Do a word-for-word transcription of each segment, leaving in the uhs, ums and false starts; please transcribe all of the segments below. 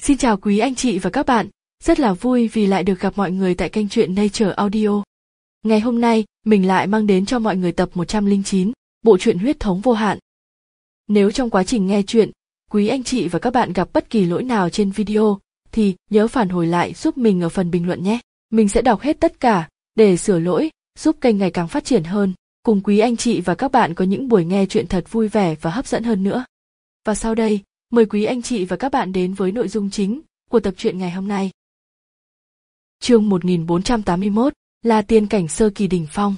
Xin chào quý anh chị và các bạn, rất là vui vì lại được gặp mọi người tại kênh truyện Nature Audio. Ngày hôm nay, mình lại mang đến cho mọi người tập một trăm lẻ chín, bộ truyện Huyết thống vô hạn. Nếu trong quá trình nghe truyện, quý anh chị và các bạn gặp bất kỳ lỗi nào trên video, thì nhớ phản hồi lại giúp mình ở phần bình luận nhé. Mình sẽ đọc hết tất cả, để sửa lỗi, giúp kênh ngày càng phát triển hơn, cùng quý anh chị và các bạn có những buổi nghe truyện thật vui vẻ và hấp dẫn hơn nữa. Và sau đây, mời quý anh chị và các bạn đến với nội dung chính của tập truyện ngày hôm nay. Chương một nghìn bốn trăm tám mươi mốt là tiên cảnh sơ kỳ đỉnh phong.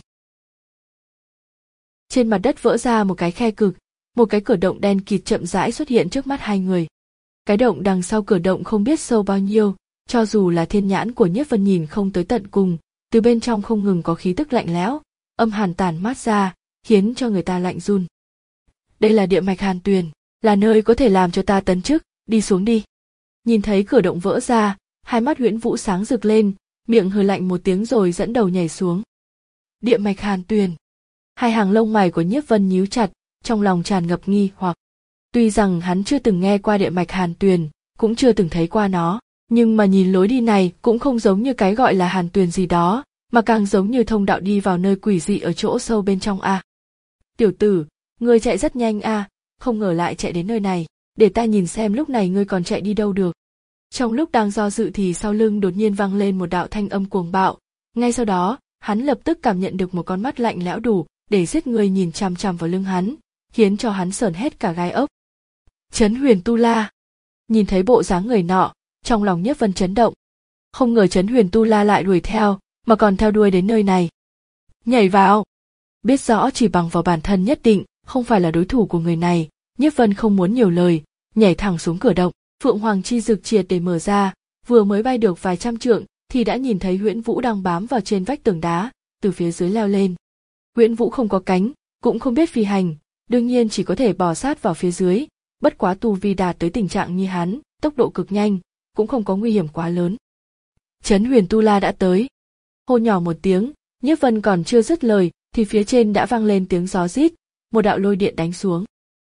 Trên mặt đất vỡ ra một cái khe cực, một cái cửa động đen kịt chậm rãi xuất hiện trước mắt hai người. Cái động đằng sau cửa động không biết sâu bao nhiêu, cho dù là thiên nhãn của Nhiếp Vân nhìn không tới tận cùng, từ bên trong không ngừng có khí tức lạnh lẽo, âm hàn tản mát ra, khiến cho người ta lạnh run. Đây là địa mạch Hàn Tuyền, là nơi có thể làm cho ta tấn chức, đi xuống đi. Nhìn thấy cửa động vỡ ra, hai mắt Huyễn Vũ sáng rực lên, miệng hừ lạnh một tiếng rồi dẫn đầu nhảy xuống. Địa mạch Hàn Tuyền. Hai hàng lông mày của Nhiếp Vân nhíu chặt, trong lòng tràn ngập nghi hoặc. Tuy rằng hắn chưa từng nghe qua địa mạch Hàn Tuyền, cũng chưa từng thấy qua nó, nhưng mà nhìn lối đi này cũng không giống như cái gọi là Hàn Tuyền gì đó, mà càng giống như thông đạo đi vào nơi quỷ dị ở chỗ sâu bên trong a. À. Tiểu tử, ngươi chạy rất nhanh a, à, không ngờ lại chạy đến nơi này, để ta nhìn xem lúc này ngươi còn chạy đi đâu được. Trong lúc đang do dự thì sau lưng đột nhiên vang lên một đạo thanh âm cuồng bạo, ngay sau đó, hắn lập tức cảm nhận được một con mắt lạnh lẽo đủ để giết người nhìn chằm chằm vào lưng hắn, khiến cho hắn sởn hết cả gai ốc. Trấn Huyền Tu La. Nhìn thấy bộ dáng người nọ, trong lòng Nhiếp Vân chấn động. Không ngờ Trấn Huyền Tu La lại đuổi theo, mà còn theo đuôi đến nơi này. Nhảy vào. Biết rõ chỉ bằng vào bản thân nhất định không phải là đối thủ của người này, Nhiếp Vân không muốn nhiều lời, nhảy thẳng xuống cửa động. Phượng Hoàng chi dực triệt để mở ra, vừa mới bay được vài trăm trượng thì đã nhìn thấy Huyễn Vũ đang bám vào trên vách tường đá, từ phía dưới leo lên. Huyễn Vũ không có cánh, cũng không biết phi hành, đương nhiên chỉ có thể bò sát vào phía dưới, bất quá tu vi đạt tới tình trạng như hắn, tốc độ cực nhanh, cũng không có nguy hiểm quá lớn. Trấn Huyền Tu La đã tới. Hô nhỏ một tiếng, Nhiếp Vân còn chưa dứt lời thì phía trên đã vang lên tiếng gió rít, một đạo lôi điện đánh xuống.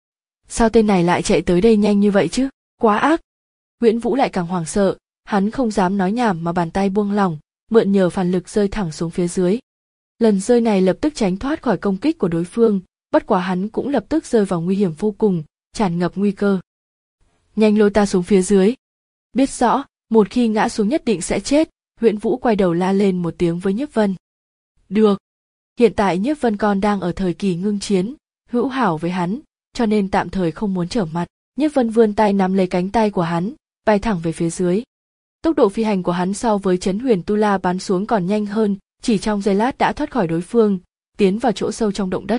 Sao tên này lại chạy tới đây nhanh như vậy chứ? Quá ác. Huyễn Vũ lại càng hoảng sợ, hắn không dám nói nhảm mà bàn tay buông lỏng, mượn nhờ phản lực rơi thẳng xuống phía dưới. Lần rơi này lập tức tránh thoát khỏi công kích của đối phương, bất quá hắn cũng lập tức rơi vào nguy hiểm vô cùng, tràn ngập nguy cơ. Nhanh lôi ta xuống phía dưới. Biết rõ, một khi ngã xuống nhất định sẽ chết, Huyễn Vũ quay đầu la lên một tiếng với Nhiếp Vân. Được. Hiện tại Nhiếp Vân còn đang ở thời kỳ ngưng chiến, hữu hảo với hắn, cho nên tạm thời không muốn trở mặt. Nhiếp Vân vươn tay nắm lấy cánh tay của hắn, bay thẳng về phía dưới. Tốc độ phi hành của hắn so với Trấn Huyền Tu La bắn xuống còn nhanh hơn, chỉ trong giây lát đã thoát khỏi đối phương, tiến vào chỗ sâu trong động đất.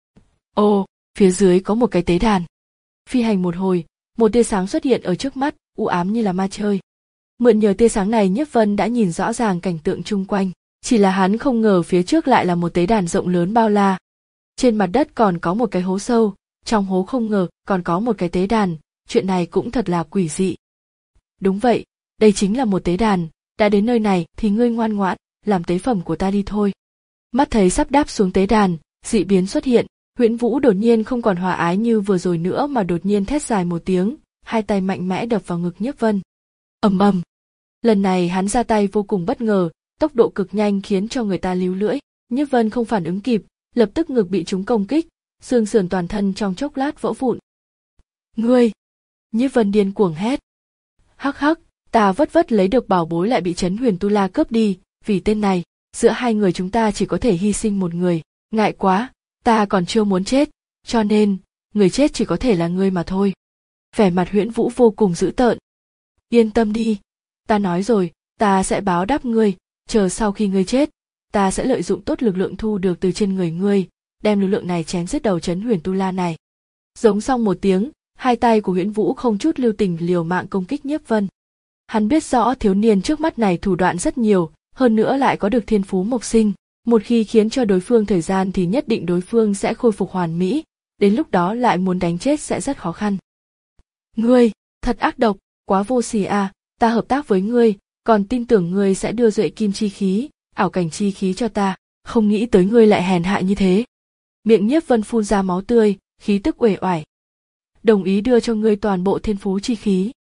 Ồ, phía dưới có một cái tế đàn. Phi hành một hồi, một tia sáng xuất hiện ở trước mắt, u ám như là ma chơi. Mượn nhờ tia sáng này Nhiếp Vân đã nhìn rõ ràng cảnh tượng chung quanh, chỉ là hắn không ngờ phía trước lại là một tế đàn rộng lớn bao la. Trên mặt đất còn có một cái hố sâu, trong hố không ngờ còn có một cái tế đàn, chuyện này cũng thật là quỷ dị. Đúng vậy, đây chính là một tế đàn, đã đến nơi này thì ngươi ngoan ngoãn, làm tế phẩm của ta đi thôi. Mắt thấy sắp đáp xuống tế đàn, dị biến xuất hiện, Huyễn Vũ đột nhiên không còn hòa ái như vừa rồi nữa mà đột nhiên thét dài một tiếng, hai tay mạnh mẽ đập vào ngực Nhiếp Vân. Ầm ầm. Lần này hắn ra tay vô cùng bất ngờ, tốc độ cực nhanh khiến cho người ta líu lưỡi, Nhiếp Vân không phản ứng kịp, lập tức ngực bị chúng công kích, xương sườn toàn thân trong chốc lát vỡ vụn. Ngươi! Nhiếp Vân điên cuồng hét. Hắc hắc, ta vất vất lấy được bảo bối lại bị Trấn Huyền Tu La cướp đi, vì tên này, giữa hai người chúng ta chỉ có thể hy sinh một người, ngại quá, ta còn chưa muốn chết, cho nên, người chết chỉ có thể là ngươi mà thôi. Vẻ mặt Huyễn Vũ vô cùng dữ tợn. Yên tâm đi, ta nói rồi, ta sẽ báo đáp ngươi, chờ sau khi ngươi chết, ta sẽ lợi dụng tốt lực lượng thu được từ trên người ngươi, đem lực lượng này chém giết đầu Trấn Huyền Tu La này. Giống xong một tiếng, hai tay của Huyễn Vũ không chút lưu tình liều mạng công kích Nhiếp Vân. Hắn biết rõ thiếu niên trước mắt này thủ đoạn rất nhiều, hơn nữa lại có được thiên phú mộc sinh, một khi khiến cho đối phương thời gian thì nhất định đối phương sẽ khôi phục hoàn mỹ, đến lúc đó lại muốn đánh chết sẽ rất khó khăn. Ngươi, thật ác độc, quá vô sỉ à, ta hợp tác với ngươi, còn tin tưởng ngươi sẽ đưa duệ kim chi khí, ảo cảnh chi khí cho ta, không nghĩ tới ngươi lại hèn hạ như thế. Miệng Nhiếp Vân phun ra máu tươi, khí tức uể oải. Đồng ý đưa cho ngươi toàn bộ thiên phú chi khí,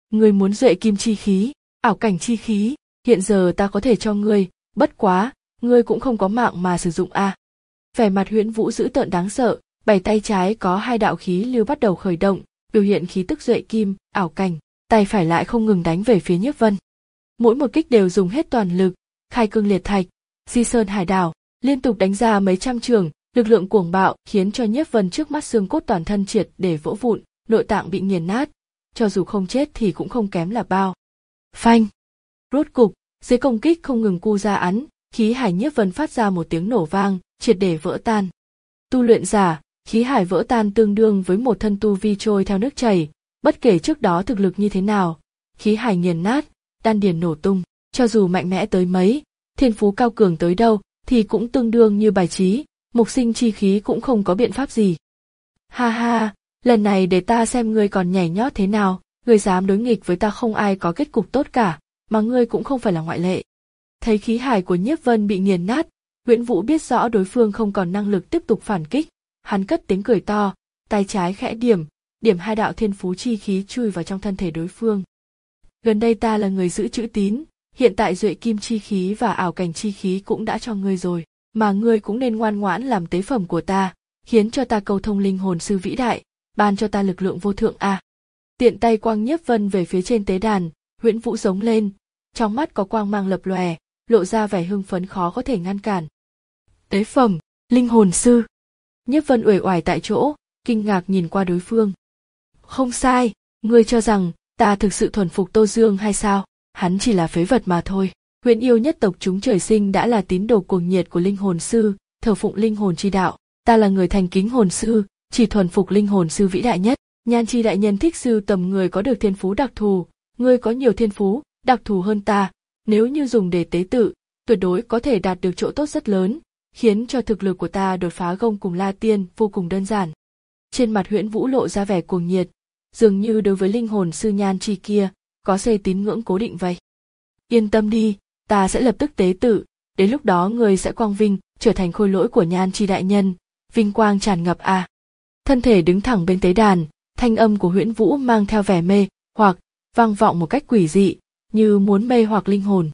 Ngươi muốn duệ kim chi khí, ảo cảnh chi khí, hiện giờ ta có thể cho ngươi, bất quá, ngươi cũng không có mạng mà sử dụng a. À. Vẻ mặt Huyễn Vũ dữ tợn đáng sợ, bảy tay trái có hai đạo khí lưu bắt đầu khởi động, biểu hiện khí tức duệ kim, ảo cảnh, tay phải lại không ngừng đánh về phía Nhiếp Vân. Mỗi một kích đều dùng hết toàn lực, khai cương liệt thạch, di sơn hải đảo, liên tục đánh ra mấy trăm trường, lực lượng cuồng bạo khiến cho Nhiếp Vân trước mắt xương cốt toàn thân triệt để vỡ vụn, nội tạng bị nghiền nát, cho dù không chết thì cũng không kém là bao. Phanh! Rốt cục, dưới công kích không ngừng cu ra ắn, khí hải Nhiếp Vân phát ra một tiếng nổ vang, triệt để vỡ tan. Tu luyện giả, khí hải vỡ tan tương đương với một thân tu vi trôi theo nước chảy, bất kể trước đó thực lực như thế nào, khí hải nghiền nát, đan điền nổ tung, cho dù mạnh mẽ tới mấy, thiên phú cao cường tới đâu thì cũng tương đương như bài trí, mục sinh chi khí cũng không có biện pháp gì. Ha ha, lần này để ta xem ngươi còn nhảy nhót thế nào, ngươi dám đối nghịch với ta không ai có kết cục tốt cả, mà ngươi cũng không phải là ngoại lệ. Thấy khí hải của Nhiếp Vân bị nghiền nát, Huyễn Vũ biết rõ đối phương không còn năng lực tiếp tục phản kích, hắn cất tiếng cười to, tay trái khẽ điểm, điểm hai đạo thiên phú chi khí chui vào trong thân thể đối phương. Gần đây ta là người giữ chữ tín, hiện tại duệ kim chi khí và ảo cảnh chi khí cũng đã cho ngươi rồi, mà ngươi cũng nên ngoan ngoãn làm tế phẩm của ta, khiến cho ta cầu thông linh hồn sư vĩ đại, ban cho ta lực lượng vô thượng a. À. Tiện tay quang Nhiếp Vân về phía trên tế đàn, Huyễn Vũ giống lên, trong mắt có quang mang lập lòe, lộ ra vẻ hưng phấn khó có thể ngăn cản. Tế phẩm, linh hồn sư. Nhiếp Vân uể oải tại chỗ, kinh ngạc nhìn qua đối phương. Không sai, ngươi cho rằng ta thực sự thuần phục Tô Dương hay sao? Hắn chỉ là phế vật mà thôi. Huyễn yêu nhất tộc chúng trời sinh đã là tín đồ cuồng nhiệt của linh hồn sư, thờ phụng linh hồn chi đạo. Ta là người thành kính hồn sư, chỉ thuần phục linh hồn sư vĩ đại nhất. Nhan chi đại nhân thích sưu tầm người có được thiên phú đặc thù, ngươi có nhiều thiên phú đặc thù hơn ta, nếu như dùng để tế tự, tuyệt đối có thể đạt được chỗ tốt rất lớn, khiến cho thực lực của ta đột phá gông cùng La Tiên vô cùng đơn giản. Trên mặt Huyễn Vũ lộ ra vẻ cuồng nhiệt, dường như đối với linh hồn sư Nhan chi kia có xây tín ngưỡng cố định vậy. Yên tâm đi, ta sẽ lập tức tế tự, đến lúc đó ngươi sẽ quang vinh, trở thành khôi lỗi của Nhan chi đại nhân, vinh quang tràn ngập a. À. Thân thể đứng thẳng bên tế đàn, thanh âm của Huyễn Vũ mang theo vẻ mê hoặc vang vọng một cách quỷ dị, như muốn mê hoặc linh hồn.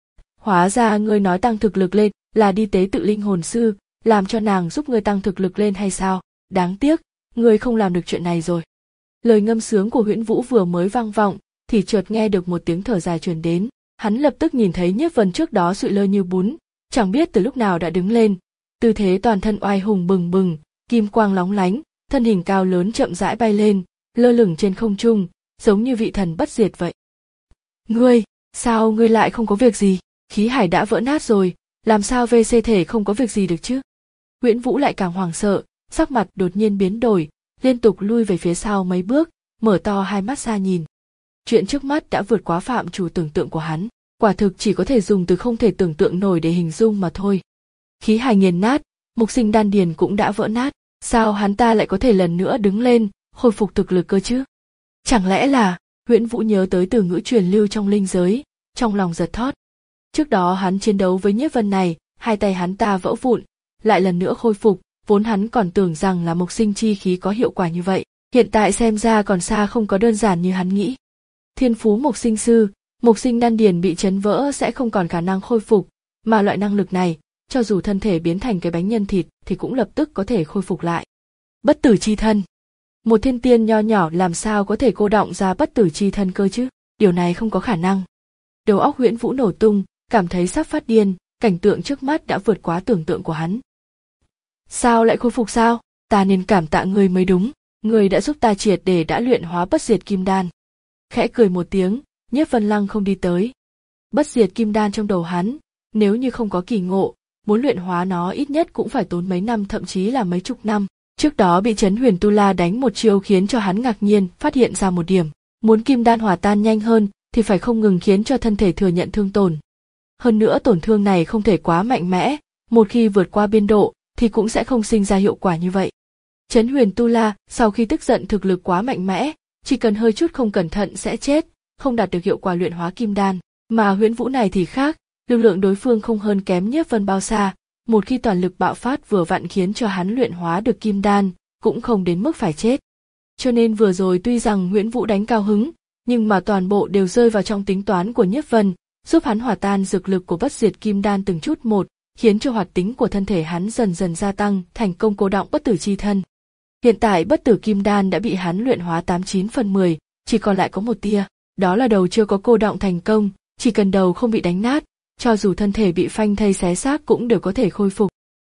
Hóa ra ngươi nói tăng thực lực lên là đi tế tự linh hồn sư, làm cho nàng giúp ngươi tăng thực lực lên hay sao? Đáng tiếc, ngươi không làm được chuyện này rồi. Lời ngâm sướng của Huyễn Vũ vừa mới vang vọng, thì chợt nghe được một tiếng thở dài truyền đến. Hắn lập tức nhìn thấy Nhiếp Vân trước đó sụi lơ như bún, chẳng biết từ lúc nào đã đứng lên, tư thế toàn thân oai hùng bừng bừng, kim quang lóng lánh, thân hình cao lớn chậm rãi bay lên, lơ lửng trên không trung, giống như vị thần bất diệt vậy. Ngươi, sao ngươi lại không có việc gì? Khí hải đã vỡ nát rồi, làm sao vê xê thể không có việc gì được chứ? Huyễn Vũ lại càng hoảng sợ, sắc mặt đột nhiên biến đổi, liên tục lui về phía sau mấy bước, mở to hai mắt ra nhìn. Chuyện trước mắt đã vượt quá phạm trù tưởng tượng của hắn, quả thực chỉ có thể dùng từ không thể tưởng tượng nổi để hình dung mà thôi. Khí hải nghiền nát, mục sinh đan điền cũng đã vỡ nát, sao hắn ta lại có thể lần nữa đứng lên, khôi phục thực lực cơ chứ? Chẳng lẽ là, Huyễn Vũ nhớ tới từ ngữ truyền lưu trong linh giới, trong lòng giật thót. Trước đó hắn chiến đấu với Nhiếp Vân này, hai tay hắn ta vỡ vụn, lại lần nữa khôi phục, vốn hắn còn tưởng rằng là mục sinh chi khí có hiệu quả như vậy, hiện tại xem ra còn xa không có đơn giản như hắn nghĩ. Thiên phú mục sinh sư, mục sinh đan điền bị chấn vỡ sẽ không còn khả năng khôi phục, mà loại năng lực này, cho dù thân thể biến thành cái bánh nhân thịt thì cũng lập tức có thể khôi phục lại. Bất tử chi thân. Một thiên tiên nho nhỏ làm sao có thể cô đọng ra bất tử chi thân cơ chứ? Điều này không có khả năng. Đầu óc Huyễn Vũ nổ tung, cảm thấy sắp phát điên, cảnh tượng trước mắt đã vượt quá tưởng tượng của hắn. Sao lại khôi phục sao? Ta nên cảm tạ ngươi mới đúng, ngươi đã giúp ta triệt để đã luyện hóa bất diệt kim đan. Khẽ cười một tiếng, Nhiếp Vân Lăng không đi tới. Bất diệt kim đan trong đầu hắn, nếu như không có kỳ ngộ, muốn luyện hóa nó ít nhất cũng phải tốn mấy năm thậm chí là mấy chục năm. Trước đó bị Trấn Huyền Tu La đánh một chiêu khiến cho hắn ngạc nhiên phát hiện ra một điểm, muốn kim đan hòa tan nhanh hơn thì phải không ngừng khiến cho thân thể thừa nhận thương tổn. Hơn nữa tổn thương này không thể quá mạnh mẽ, một khi vượt qua biên độ thì cũng sẽ không sinh ra hiệu quả như vậy. Trấn Huyền Tu La sau khi tức giận thực lực quá mạnh mẽ, chỉ cần hơi chút không cẩn thận sẽ chết, không đạt được hiệu quả luyện hóa kim đan, mà Huyễn Vũ này thì khác, lực lượng đối phương không hơn kém Nhiếp Vân bao xa, một khi toàn lực bạo phát vừa vặn khiến cho hắn luyện hóa được kim đan, cũng không đến mức phải chết. Cho nên vừa rồi tuy rằng Huyễn Vũ đánh cao hứng, nhưng mà toàn bộ đều rơi vào trong tính toán của Nhiếp Vân, giúp hắn hòa tan dược lực của bất diệt kim đan từng chút một, khiến cho hoạt tính của thân thể hắn dần dần gia tăng, thành công cô đọng bất tử chi thân. Hiện tại bất tử kim đan đã bị hắn luyện hóa tám chín phần mười, chỉ còn lại có một tia, đó là đầu chưa có cô đọng thành công, chỉ cần đầu không bị đánh nát, cho dù thân thể bị phanh thây xé xác cũng đều có thể khôi phục.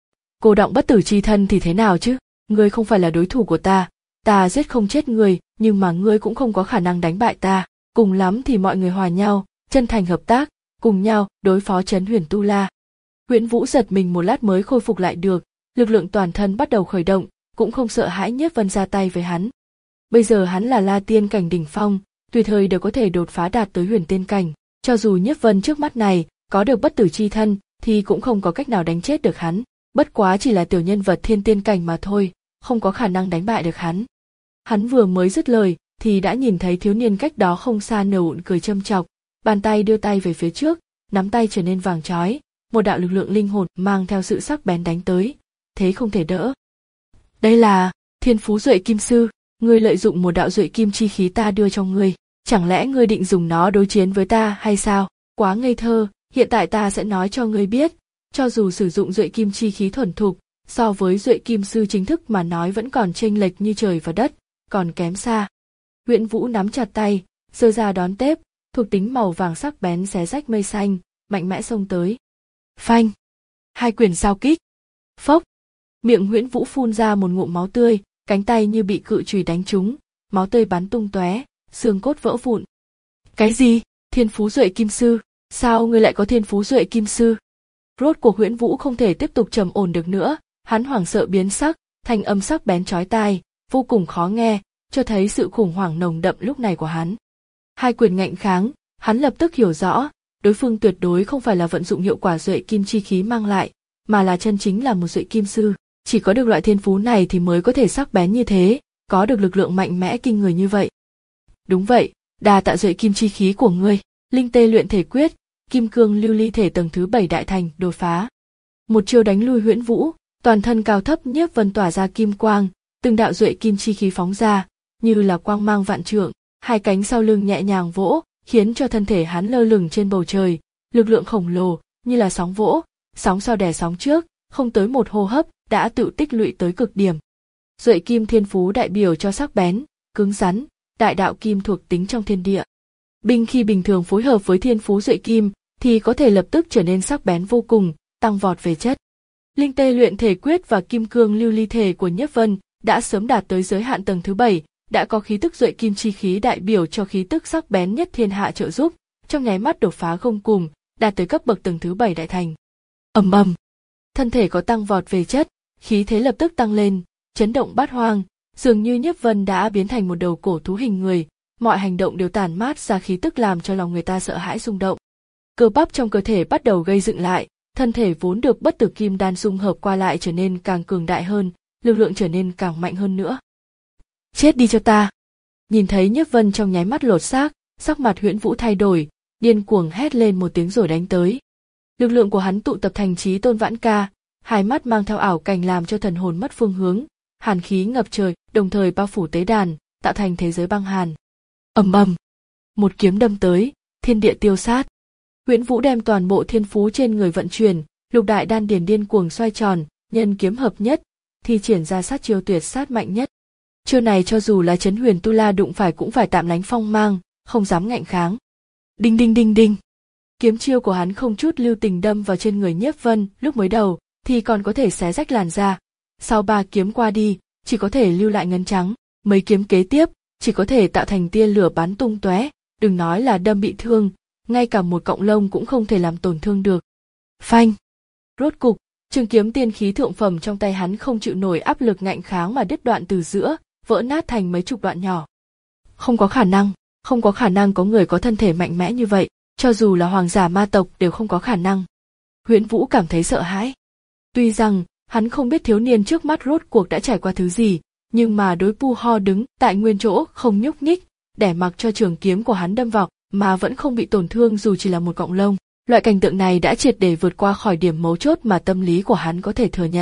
Cô đọng bất tử chi thân thì thế nào chứ? Ngươi không phải là đối thủ của ta, ta giết không chết ngươi, nhưng mà ngươi cũng không có khả năng đánh bại ta, cùng lắm thì mọi người hòa nhau, chân thành hợp tác, cùng nhau đối phó Trấn Huyền Tu La. Huyễn Vũ giật mình một lát mới khôi phục lại được, lực lượng toàn thân bắt đầu khởi động, cũng không sợ hãi Nhiếp Vân ra tay với hắn. Bây giờ hắn là La Tiên cảnh đỉnh phong, tùy thời đều có thể đột phá đạt tới Huyền Tiên cảnh, cho dù Nhiếp Vân trước mắt này có được bất tử chi thân thì cũng không có cách nào đánh chết được hắn, bất quá chỉ là tiểu nhân vật thiên tiên cảnh mà thôi, không có khả năng đánh bại được hắn. Hắn vừa mới dứt lời thì đã nhìn thấy thiếu niên cách đó không xa nở nụ cười châm chọc, bàn tay đưa tay về phía trước, nắm tay trở nên vàng chói, một đạo lực lượng linh hồn mang theo sự sắc bén đánh tới, thế không thể đỡ. Đây là Thiên Phú Duệ Kim Sư, ngươi lợi dụng một đạo duệ kim chi khí ta đưa cho ngươi, chẳng lẽ ngươi định dùng nó đối chiến với ta hay sao? Quá ngây thơ, hiện tại ta sẽ nói cho ngươi biết, cho dù sử dụng duệ kim chi khí thuần thục, so với duệ kim sư chính thức mà nói vẫn còn chênh lệch như trời và đất, còn kém xa. Huyễn Vũ nắm chặt tay, giơ ra đón tép, thuộc tính màu vàng sắc bén xé rách mây xanh, mạnh mẽ xông tới. Phanh! Hai quyền giao kích. Phốc! Miệng Huyễn Vũ phun ra một ngụm máu tươi, cánh tay như bị cự chùy đánh trúng, máu tươi bắn tung tóe, xương cốt vỡ vụn. Cái gì? Thiên Phú Duệ Kim Sư? Sao ngươi lại có Thiên Phú Duệ Kim Sư? Rốt cuộc Huyễn Vũ không thể tiếp tục trầm ổn được nữa, hắn hoảng sợ biến sắc, thanh âm sắc bén chói tai, vô cùng khó nghe, cho thấy sự khủng hoảng nồng đậm lúc này của hắn. Hai quyền ngạnh kháng, hắn lập tức hiểu rõ, đối phương tuyệt đối không phải là vận dụng hiệu quả duệ kim chi khí mang lại, mà là chân chính là một duệ kim sư, chỉ có được loại thiên phú này thì mới có thể sắc bén như thế, có được lực lượng mạnh mẽ kinh người như vậy. Đúng vậy, đa tạ duệ kim chi khí của ngươi, linh tê luyện thể quyết, kim cương lưu ly thể tầng thứ bảy đại thành đột phá. Một chiêu đánh lui Huyễn Vũ, toàn thân cao thấp Nhiếp Vân tỏa ra kim quang, từng đạo duệ kim chi khí phóng ra, như là quang mang vạn trượng, hai cánh sau lưng nhẹ nhàng vỗ, khiến cho thân thể hắn lơ lửng trên bầu trời, lực lượng khổng lồ, như là sóng vỗ, sóng sau đè sóng trước, không tới một hô hấp đã tự tích lũy tới cực điểm. Duệ kim thiên phú đại biểu cho sắc bén, cứng rắn, đại đạo kim thuộc tính trong thiên địa. Binh khi bình thường phối hợp với thiên phú duệ kim thì có thể lập tức trở nên sắc bén vô cùng, tăng vọt về chất. Linh tê luyện thể quyết và kim cương lưu ly thể của Nhiếp Vân đã sớm đạt tới giới hạn tầng thứ bảy, đã có khí tức duệ kim chi khí đại biểu cho khí tức sắc bén nhất thiên hạ trợ giúp, trong nháy mắt đột phá không cùng, đạt tới cấp bậc tầng thứ bảy đại thành. Ầm ầm, thân thể có tăng vọt về chất, khí thế lập tức tăng lên, chấn động bát hoang, dường như Nhiếp Vân đã biến thành một đầu cổ thú hình người, mọi hành động đều tản mát ra khí tức làm cho lòng người ta sợ hãi rung động. Cơ bắp trong cơ thể bắt đầu gây dựng lại, thân thể vốn được bất tử kim đan dung hợp qua lại trở nên càng cường đại hơn, lực lượng trở nên càng mạnh hơn nữa. Chết đi cho ta! Nhìn thấy Nhiếp Vân trong nháy mắt lột xác, sắc mặt Huyễn Vũ thay đổi, điên cuồng hét lên một tiếng rồi đánh tới. Lực lượng của hắn tụ tập thành Chí Tôn Vãn Ca, hai mắt mang theo ảo cảnh làm cho thần hồn mất phương hướng, hàn khí ngập trời, đồng thời bao phủ tế đàn, tạo thành thế giới băng hàn. Ầm ầm, một kiếm đâm tới, thiên địa tiêu sát. Huyễn Vũ đem toàn bộ thiên phú trên người vận chuyển, lục đại đan điền điên cuồng xoay tròn, nhân kiếm hợp nhất, thi triển ra sát chiêu tuyệt sát mạnh nhất. Chiêu này cho dù là Trấn Huyền Tu La đụng phải cũng phải tạm lánh phong mang, không dám ngạnh kháng. Đinh đinh đinh đinh. Kiếm chiêu của hắn không chút lưu tình đâm vào trên người Nhiếp Vân, lúc mới đầu thì còn có thể xé rách làn da, sau ba kiếm qua đi, chỉ có thể lưu lại ngấn trắng, mấy kiếm kế tiếp chỉ có thể tạo thành tia lửa bắn tung tóe, đừng nói là đâm bị thương, ngay cả một cọng lông cũng không thể làm tổn thương được. Phanh. Rốt cục, trường kiếm tiên khí thượng phẩm trong tay hắn không chịu nổi áp lực ngạnh kháng mà đứt đoạn từ giữa, vỡ nát thành mấy chục đoạn nhỏ. Không có khả năng, không có khả năng có người có thân thể mạnh mẽ như vậy, cho dù là hoàng giả ma tộc đều không có khả năng. Huyễn Vũ cảm thấy sợ hãi. Tuy rằng, hắn không biết thiếu niên trước mắt rốt cuộc đã trải qua thứ gì, nhưng mà đối Pu Ho đứng tại nguyên chỗ không nhúc nhích, để mặc cho trường kiếm của hắn đâm vào, mà vẫn không bị tổn thương dù chỉ là một cọng lông. Loại cảnh tượng này đã triệt để vượt qua khỏi điểm mấu chốt mà tâm lý của hắn có thể thừa nhận.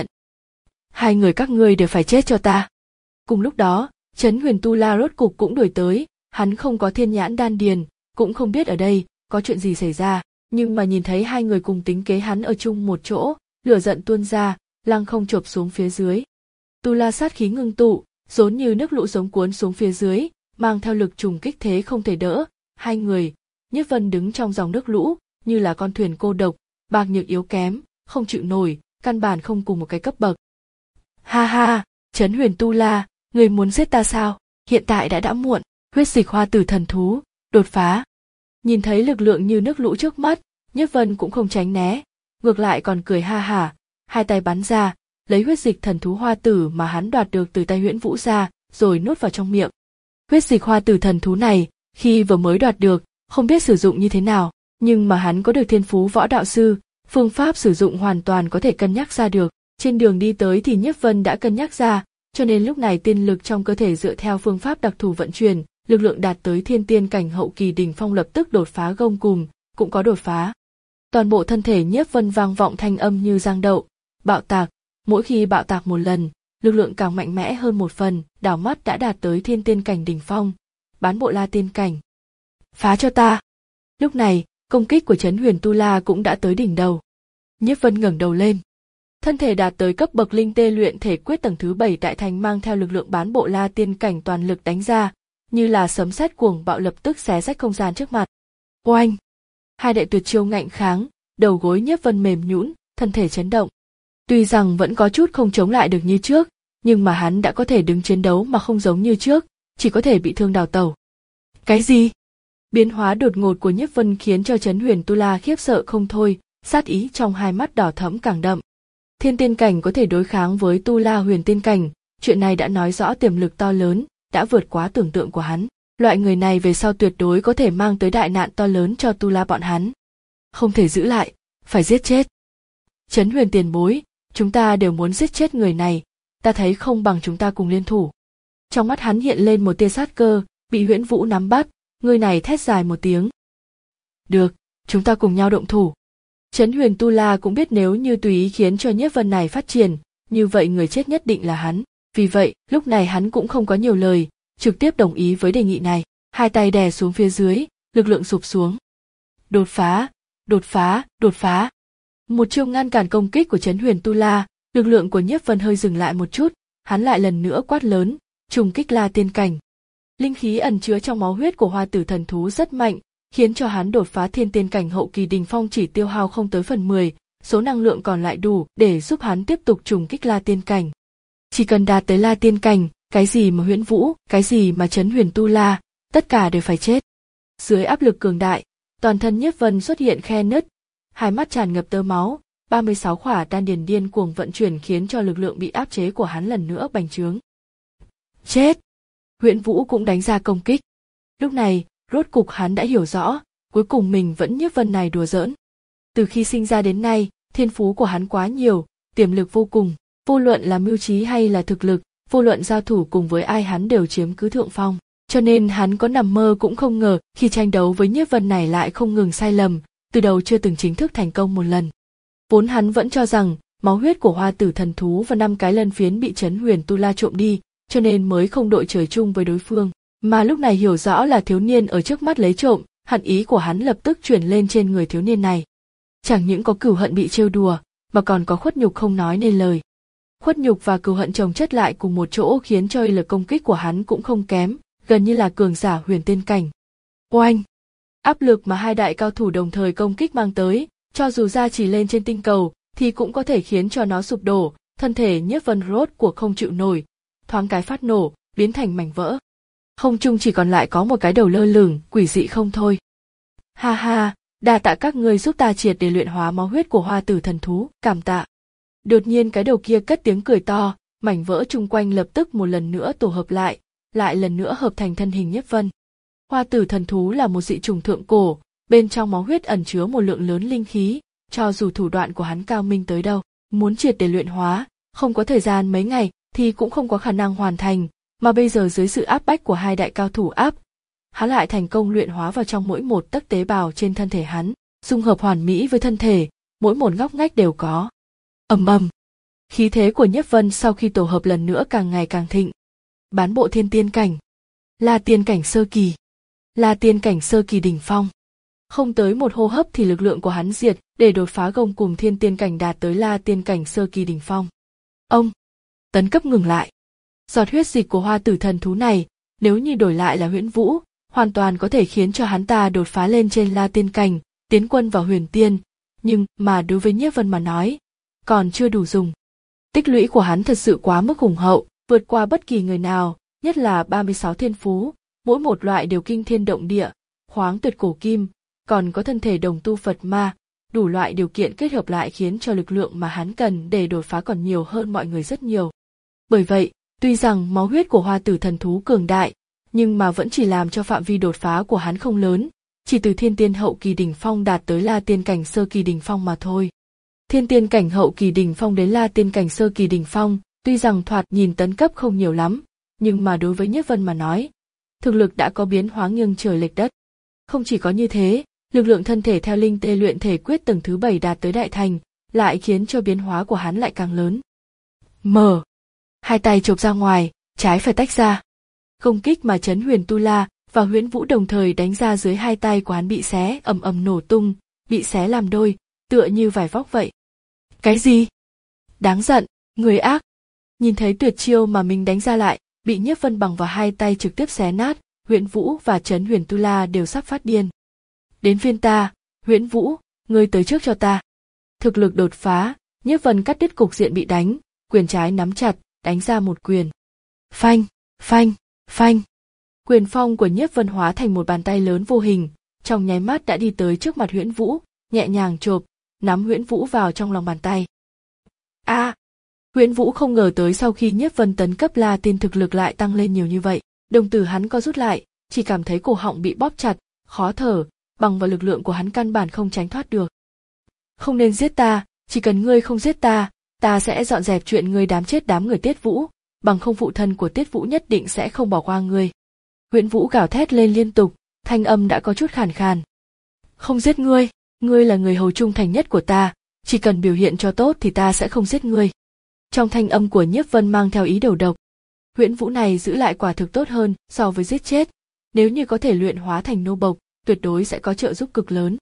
Hai người các ngươi đều phải chết cho ta. Cùng lúc đó, Trấn Huyền Tu La rốt cục cũng đuổi tới, Hắn không có thiên nhãn đan điền, cũng không biết ở đây có chuyện gì xảy ra, nhưng mà nhìn thấy hai người cùng tính kế hắn ở chung một chỗ, lửa giận tuôn ra, lăng không chộp xuống phía dưới. Tu La sát khí ngưng tụ, rốn như nước lũ giống cuốn xuống phía dưới, mang theo lực trùng kích thế không thể đỡ. Hai người, Nhiếp Vân đứng trong dòng nước lũ, như là con thuyền cô độc, bạc nhược yếu kém, không chịu nổi, căn bản không cùng một cái cấp bậc. Ha ha, Trấn Huyền Tu La, người muốn giết ta sao? Hiện tại đã đã muộn. Huyết dịch hoa tử thần thú, đột phá. Nhìn thấy lực lượng như nước lũ trước mắt, Nhiếp Vân cũng không tránh né, ngược lại còn cười ha hả, hai tay bắn ra, lấy huyết dịch thần thú hoa tử mà hắn đoạt được từ tay Huyễn Vũ ra, rồi nuốt vào trong miệng. Huyết dịch hoa tử thần thú này, khi vừa mới đoạt được, không biết sử dụng như thế nào, nhưng mà hắn có được thiên phú võ đạo sư, phương pháp sử dụng hoàn toàn có thể cân nhắc ra được. Trên đường đi tới thì Nhiếp Vân đã cân nhắc ra, cho nên lúc này tiên lực trong cơ thể dựa theo phương pháp đặc thù vận chuyển, lực lượng đạt tới thiên tiên cảnh hậu kỳ đỉnh phong lập tức đột phá gông cùm, cũng có đột phá. Toàn bộ thân thể Nhiếp Vân vang vọng thanh âm như giang đậu, bạo tạc, mỗi khi bạo tạc một lần, lực lượng càng mạnh mẽ hơn một phần, đảo mắt đã đạt tới thiên tiên cảnh đỉnh phong, bán bộ la tiên cảnh. Phá cho ta! Lúc này, công kích của Trấn Huyền Tu La cũng đã tới đỉnh đầu. Nhiếp Vân ngẩng đầu lên. Thân thể đạt tới cấp bậc linh tê luyện thể quyết tầng thứ bảy đại thành mang theo lực lượng bán bộ la tiên cảnh toàn lực đánh ra, như là sấm sét cuồng bạo lập tức xé rách không gian trước mặt. Oanh! Hai đại tuyệt chiêu ngạnh kháng, đầu gối Nhiếp Vân mềm nhũn, thân thể chấn động. Tuy rằng vẫn có chút không chống lại được như trước, nhưng mà hắn đã có thể đứng chiến đấu mà không giống như trước, chỉ có thể bị thương đào tẩu. Cái gì? Biến hóa đột ngột của Nhiếp Vân khiến cho Trấn Huyền Tu La khiếp sợ không thôi, sát ý trong hai mắt đỏ thẫm càng đậm. Thiên tiên cảnh có thể đối kháng với Tu La huyền tiên cảnh, chuyện này đã nói rõ tiềm lực to lớn, đã vượt quá tưởng tượng của hắn. Loại người này về sau tuyệt đối có thể mang tới đại nạn to lớn cho Tu La bọn hắn. Không thể giữ lại, phải giết chết. Trấn Huyền tiền bối, chúng ta đều muốn giết chết người này, ta thấy không bằng chúng ta cùng liên thủ. Trong mắt hắn hiện lên một tia sát cơ, bị Huyễn Vũ nắm bắt, người này thét dài một tiếng. Được, chúng ta cùng nhau động thủ. Trấn Huyền Tu La cũng biết nếu như tùy ý khiến cho Nhiếp Vân này phát triển, như vậy người chết nhất định là hắn. Vì vậy, lúc này hắn cũng không có nhiều lời, trực tiếp đồng ý với đề nghị này. Hai tay đè xuống phía dưới, lực lượng sụp xuống. Đột phá, đột phá, đột phá. Một chiêu ngăn cản công kích của Trấn Huyền Tu La, lực lượng của Nhiếp Vân hơi dừng lại một chút, hắn lại lần nữa quát lớn, trùng kích La tiên cảnh. Linh khí ẩn chứa trong máu huyết của hoa tử thần thú rất mạnh, khiến cho hắn đột phá thiên tiên cảnh hậu kỳ đỉnh phong chỉ tiêu hao không tới phần mười, số năng lượng còn lại đủ để giúp hắn tiếp tục trùng kích La tiên cảnh. Chỉ cần đạt tới La tiên cảnh, cái gì mà Huyễn Vũ, cái gì mà Trấn Huyền Tu La, tất cả đều phải chết. Dưới áp lực cường đại, toàn thân Nhiếp Vân xuất hiện khe nứt, hai mắt tràn ngập tơ máu, ba mươi sáu khỏa đan điền điên cuồng vận chuyển khiến cho lực lượng bị áp chế của hắn lần nữa bành trướng. Chết! Huyễn Vũ cũng đánh ra công kích. Lúc này, rốt cục hắn đã hiểu rõ, cuối cùng mình vẫn Nhiếp Vân này đùa giỡn. Từ khi sinh ra đến nay, thiên phú của hắn quá nhiều, tiềm lực vô cùng, vô luận là mưu trí hay là thực lực, vô luận giao thủ cùng với ai hắn đều chiếm cứ thượng phong. Cho nên hắn có nằm mơ cũng không ngờ khi tranh đấu với Nhiếp Vân này lại không ngừng sai lầm, từ đầu chưa từng chính thức thành công một lần. Vốn hắn vẫn cho rằng máu huyết của hoa tử thần thú và năm cái lân phiến bị Trấn Huyền Tu La trộm đi, cho nên mới không đội trời chung với đối phương. Mà lúc này hiểu rõ là thiếu niên ở trước mắt lấy trộm, hận ý của hắn lập tức chuyển lên trên người thiếu niên này. Chẳng những có cửu hận bị trêu đùa, mà còn có khuất nhục không nói nên lời. Khuất nhục và cửu hận chồng chất lại cùng một chỗ khiến cho lực công kích của hắn cũng không kém, gần như là cường giả huyền tiên cảnh. Oanh! Áp lực mà hai đại cao thủ đồng thời công kích mang tới, cho dù ra chỉ lên trên tinh cầu, thì cũng có thể khiến cho nó sụp đổ, thân thể Nhiếp Vân rốt cuộc không chịu nổi, thoáng cái phát nổ, biến thành mảnh vỡ. Không trung chỉ còn lại có một cái đầu lơ lửng, quỷ dị không thôi. Ha ha, đa tạ các ngươi giúp ta triệt để luyện hóa máu huyết của hoa tử thần thú, cảm tạ. Đột nhiên cái đầu kia cất tiếng cười to, mảnh vỡ chung quanh lập tức một lần nữa tổ hợp lại, lại lần nữa hợp thành thân hình Nhiếp Vân. Hoa tử thần thú là một dị chủng thượng cổ, bên trong máu huyết ẩn chứa một lượng lớn linh khí, cho dù thủ đoạn của hắn cao minh tới đâu, muốn triệt để luyện hóa, không có thời gian mấy ngày thì cũng không có khả năng hoàn thành, mà bây giờ dưới sự áp bách của hai đại cao thủ áp, hắn lại thành công luyện hóa vào trong mỗi một tấc tế bào trên thân thể hắn, dung hợp hoàn mỹ với thân thể, mỗi một ngóc ngách đều có. Ầm ầm, khí thế của Nhiếp Vân sau khi tổ hợp lần nữa càng ngày càng thịnh. Bán bộ thiên tiên cảnh, là tiên cảnh sơ kỳ, là tiên cảnh sơ kỳ đỉnh phong. Không tới một hô hấp thì lực lượng của hắn diệt, để đột phá gông cùng thiên tiên cảnh đạt tới la tiên cảnh sơ kỳ đỉnh phong. Ông, tấn cấp ngừng lại. Giọt huyết dịch của hoa tử thần thú này, nếu như đổi lại là Huyễn Vũ, hoàn toàn có thể khiến cho hắn ta đột phá lên trên la tiên cảnh, tiến quân vào huyền tiên, nhưng mà đối với Nhiếp Vân mà nói, còn chưa đủ dùng. Tích lũy của hắn thật sự quá mức hùng hậu, vượt qua bất kỳ người nào, nhất là ba mươi sáu thiên phú, mỗi một loại đều kinh thiên động địa, khoáng tuyệt cổ kim, còn có thân thể đồng tu Phật ma, đủ loại điều kiện kết hợp lại khiến cho lực lượng mà hắn cần để đột phá còn nhiều hơn mọi người rất nhiều. Bởi vậy, tuy rằng máu huyết của hoa tử thần thú cường đại, nhưng mà vẫn chỉ làm cho phạm vi đột phá của hắn không lớn, chỉ từ thiên tiên hậu kỳ đỉnh phong đạt tới la tiên cảnh sơ kỳ đỉnh phong mà thôi. Thiên tiên cảnh hậu kỳ đỉnh phong đến la tiên cảnh sơ kỳ đỉnh phong, tuy rằng thoạt nhìn tấn cấp không nhiều lắm, nhưng mà đối với Nhiếp Vân mà nói, thực lực đã có biến hóa nghiêng trời lệch đất. Không chỉ có như thế, lực lượng thân thể theo linh tê luyện thể quyết tầng thứ bảy đạt tới đại thành, lại khiến cho biến hóa của hắn lại càng lớn. Mở, hai tay chộp ra ngoài, trái phải tách ra. Công kích mà Chấn Huyền Tu La và Huyễn Vũ đồng thời đánh ra dưới hai tay của hắn bị xé ầm ầm nổ tung, bị xé làm đôi, tựa như vải vóc vậy. Cái gì? Đáng giận, người ác. Nhìn thấy tuyệt chiêu mà mình đánh ra lại, bị Nhiếp Vân bằng vào hai tay trực tiếp xé nát, Huyễn Vũ và Chấn Huyền Tu La đều sắp phát điên. Đến phiên ta, Huyễn Vũ, ngươi tới trước cho ta. Thực lực đột phá, Nhiếp Vân cắt đứt cục diện bị đánh, quyền trái nắm chặt, đánh ra một quyền. Phanh, phanh, phanh. Quyền phong của Nhiếp Vân hóa thành một bàn tay lớn vô hình, trong nháy mắt đã đi tới trước mặt Huyễn Vũ, nhẹ nhàng chộp, nắm Huyễn Vũ vào trong lòng bàn tay. A! À, Huyễn Vũ không ngờ tới sau khi Nhiếp Vân tấn cấp la tiên thực lực lại tăng lên nhiều như vậy, đồng tử hắn co rút lại, chỉ cảm thấy cổ họng bị bóp chặt, khó thở, bằng vào lực lượng của hắn căn bản không tránh thoát được. Không nên giết ta, chỉ cần ngươi không giết ta, ta sẽ dọn dẹp chuyện ngươi đám chết đám người Tiết Vũ, bằng không phụ thân của Tiết Vũ nhất định sẽ không bỏ qua ngươi. Huyễn Vũ gào thét lên liên tục, thanh âm đã có chút khàn khàn. Không giết ngươi, ngươi là người hầu trung thành nhất của ta, chỉ cần biểu hiện cho tốt thì ta sẽ không giết ngươi. Trong thanh âm của Nhiếp Vân mang theo ý đầu độc. Huyễn Vũ này giữ lại quả thực tốt hơn so với giết chết, nếu như có thể luyện hóa thành nô bộc, tuyệt đối sẽ có trợ giúp cực lớn.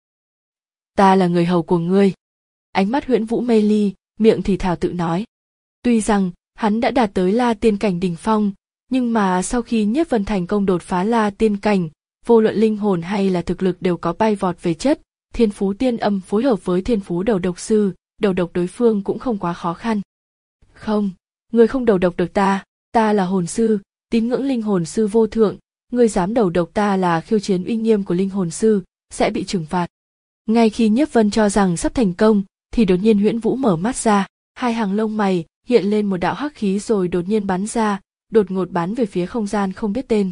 Ta là người hầu của ngươi. Ánh mắt Huyễn Vũ mê ly, miệng thì thào tự nói. Tuy rằng hắn đã đạt tới la tiên cảnh đỉnh phong, nhưng mà sau khi Nhiếp Vân thành công đột phá la tiên cảnh, vô luận linh hồn hay là thực lực đều có bay vọt về chất, thiên phú tiên âm phối hợp với thiên phú đầu độc sư, đầu độc đối phương cũng không quá khó khăn. Không, ngươi không đầu độc được ta, ta là hồn sư, tín ngưỡng linh hồn sư vô thượng, ngươi dám đầu độc ta là khiêu chiến uy nghiêm của linh hồn sư, sẽ bị trừng phạt. Ngay khi Nhiếp Vân cho rằng sắp thành công, thì đột nhiên Huyễn Vũ mở mắt ra, hai hàng lông mày hiện lên một đạo hắc khí rồi đột nhiên bắn ra, đột ngột bắn về phía không gian không biết tên.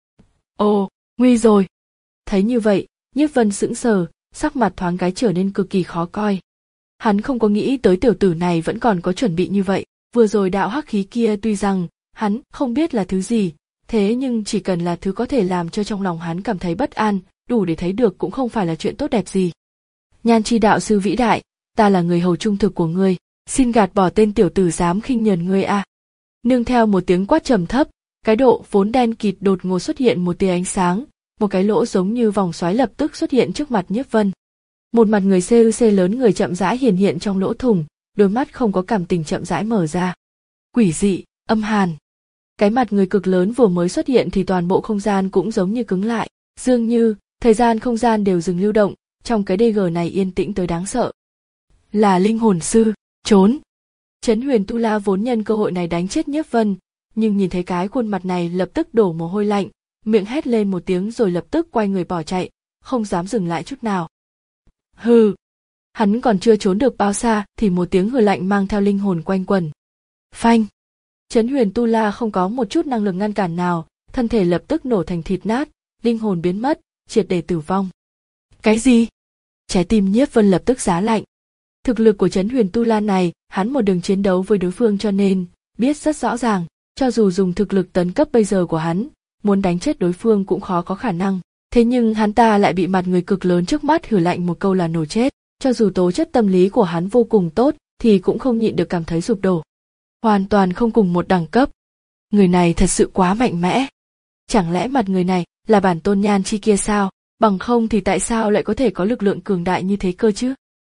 Ồ, nguy rồi. Thấy như vậy, Nhiếp Vân sững sờ, sắc mặt thoáng cái trở nên cực kỳ khó coi. Hắn không có nghĩ tới tiểu tử này vẫn còn có chuẩn bị như vậy, vừa rồi đạo hắc khí kia tuy rằng hắn không biết là thứ gì, thế nhưng chỉ cần là thứ có thể làm cho trong lòng hắn cảm thấy bất an, đủ để thấy được cũng không phải là chuyện tốt đẹp gì. Nhan Chi đạo sư vĩ đại, ta là người hầu trung thực của ngươi, xin gạt bỏ tên tiểu tử dám khinh nhờn ngươi a. À. Nương theo một tiếng quát trầm thấp, cái độ vốn đen kịt đột ngột xuất hiện một tia ánh sáng, một cái lỗ giống như vòng xoáy lập tức xuất hiện trước mặt Nhiếp Vân. Một mặt người xê u xê lớn người chậm rãi hiển hiện trong lỗ thủng, đôi mắt không có cảm tình chậm rãi mở ra. Quỷ dị, âm hàn. Cái mặt người cực lớn vừa mới xuất hiện thì toàn bộ không gian cũng giống như cứng lại, dường như thời gian không gian đều dừng lưu động, trong cái đê giê này yên tĩnh tới đáng sợ. Là linh hồn sư, trốn. Chấn Huyền Tu La vốn nhân cơ hội này đánh chết Nhiếp Vân, nhưng nhìn thấy cái khuôn mặt này lập tức đổ mồ hôi lạnh, miệng hét lên một tiếng rồi lập tức quay người bỏ chạy, không dám dừng lại chút nào. Hừ. Hắn còn chưa trốn được bao xa thì một tiếng hừ lạnh mang theo linh hồn quanh quẩn. Phanh. Chấn Huyền Tu La không có một chút năng lực ngăn cản nào, thân thể lập tức nổ thành thịt nát, linh hồn biến mất, triệt để tử vong. Cái gì? Trái tim Nhiếp Vân lập tức giá lạnh. Thực lực của Chấn Huyền Tu La này, hắn một đường chiến đấu với đối phương cho nên biết rất rõ ràng, cho dù dùng thực lực tấn cấp bây giờ của hắn, muốn đánh chết đối phương cũng khó có khả năng. Thế nhưng hắn ta lại bị mặt người cực lớn trước mắt hừ lạnh một câu là nổ chết, cho dù tố chất tâm lý của hắn vô cùng tốt thì cũng không nhịn được cảm thấy sụp đổ. Hoàn toàn không cùng một đẳng cấp. Người này thật sự quá mạnh mẽ. Chẳng lẽ mặt người này là bản tôn Nhan Chi kia sao? Bằng không thì tại sao lại có thể có lực lượng cường đại như thế cơ chứ?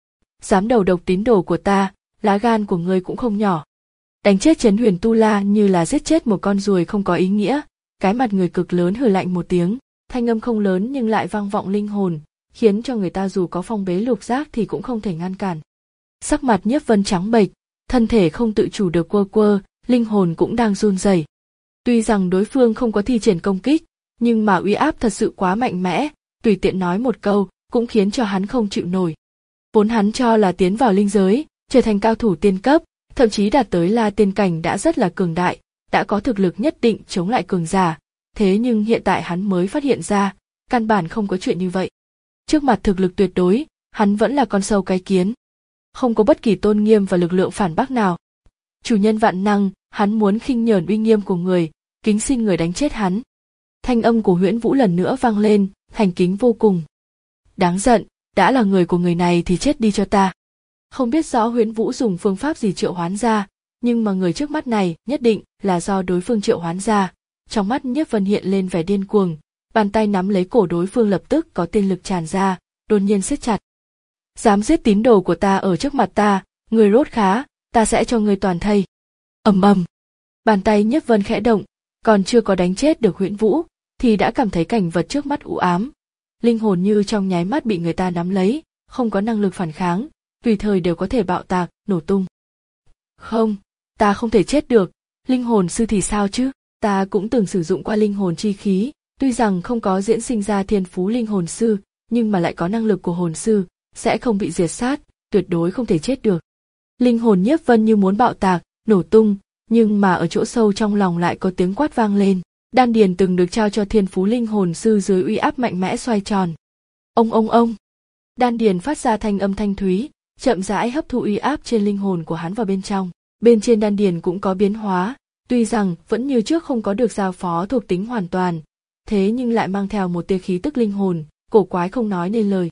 Dám đầu độc tín đồ của ta, lá gan của ngươi cũng không nhỏ. Đánh chết Chấn Huyền Tu La như là giết chết một con ruồi không có ý nghĩa. Cái mặt người cực lớn hừ lạnh một tiếng, thanh âm không lớn nhưng lại vang vọng linh hồn, khiến cho người ta dù có phong bế lục giác thì cũng không thể ngăn cản. Sắc mặt Nhiếp Vân trắng bệch, thân thể không tự chủ được quơ quơ, linh hồn cũng đang run rẩy. Tuy rằng đối phương không có thi triển công kích, nhưng mà uy áp thật sự quá mạnh mẽ, tùy tiện nói một câu cũng khiến cho hắn không chịu nổi. Vốn hắn cho là tiến vào linh giới, trở thành cao thủ tiên cấp, thậm chí đạt tới La Tiên cảnh đã rất là cường đại, đã có thực lực nhất định chống lại cường giả. Thế nhưng hiện tại hắn mới phát hiện ra, căn bản không có chuyện như vậy. Trước mặt thực lực tuyệt đối, hắn vẫn là con sâu cái kiến. Không có bất kỳ tôn nghiêm và lực lượng phản bác nào. Chủ nhân vạn năng, hắn muốn khinh nhờn uy nghiêm của người, kính xin người đánh chết hắn. Thanh âm của Huyễn Vũ lần nữa vang lên, thành kính vô cùng. Đáng giận, đã là người của người này thì chết đi cho ta. Không biết rõ Huyễn Vũ dùng phương pháp gì triệu hoán ra, nhưng mà người trước mắt này nhất định là do đối phương triệu hoán ra. Trong mắt Nhiếp Vân hiện lên vẻ điên cuồng, bàn tay nắm lấy cổ đối phương lập tức có tiên lực tràn ra, đột nhiên siết chặt. Dám giết tín đồ của ta ở trước mặt ta, người rốt khá, ta sẽ cho người toàn thây. Ầm ầm. Bàn tay Nhiếp Vân khẽ động, còn chưa có đánh chết được Huyễn Vũ, thì đã cảm thấy cảnh vật trước mắt u ám. Linh hồn như trong nháy mắt bị người ta nắm lấy, không có năng lực phản kháng, tùy thời đều có thể bạo tạc, nổ tung. Không, ta không thể chết được, linh hồn sư thì sao chứ? Ta cũng từng sử dụng qua linh hồn chi khí, tuy rằng không có diễn sinh ra thiên phú linh hồn sư, nhưng mà lại có năng lực của hồn sư, sẽ không bị diệt sát, tuyệt đối không thể chết được. Linh hồn Nhiếp Vân như muốn bạo tạc, nổ tung, nhưng mà ở chỗ sâu trong lòng lại có tiếng quát vang lên. Đan điền từng được trao cho thiên phú linh hồn sư dưới uy áp mạnh mẽ xoay tròn. Ông ông ông. Đan điền phát ra thanh âm thanh thúy, chậm rãi hấp thụ uy áp trên linh hồn của hắn vào bên trong. Bên trên đan điền cũng có biến hóa, tuy rằng vẫn như trước không có được giao phó thuộc tính hoàn toàn, thế nhưng lại mang theo một tia khí tức linh hồn, cổ quái không nói nên lời.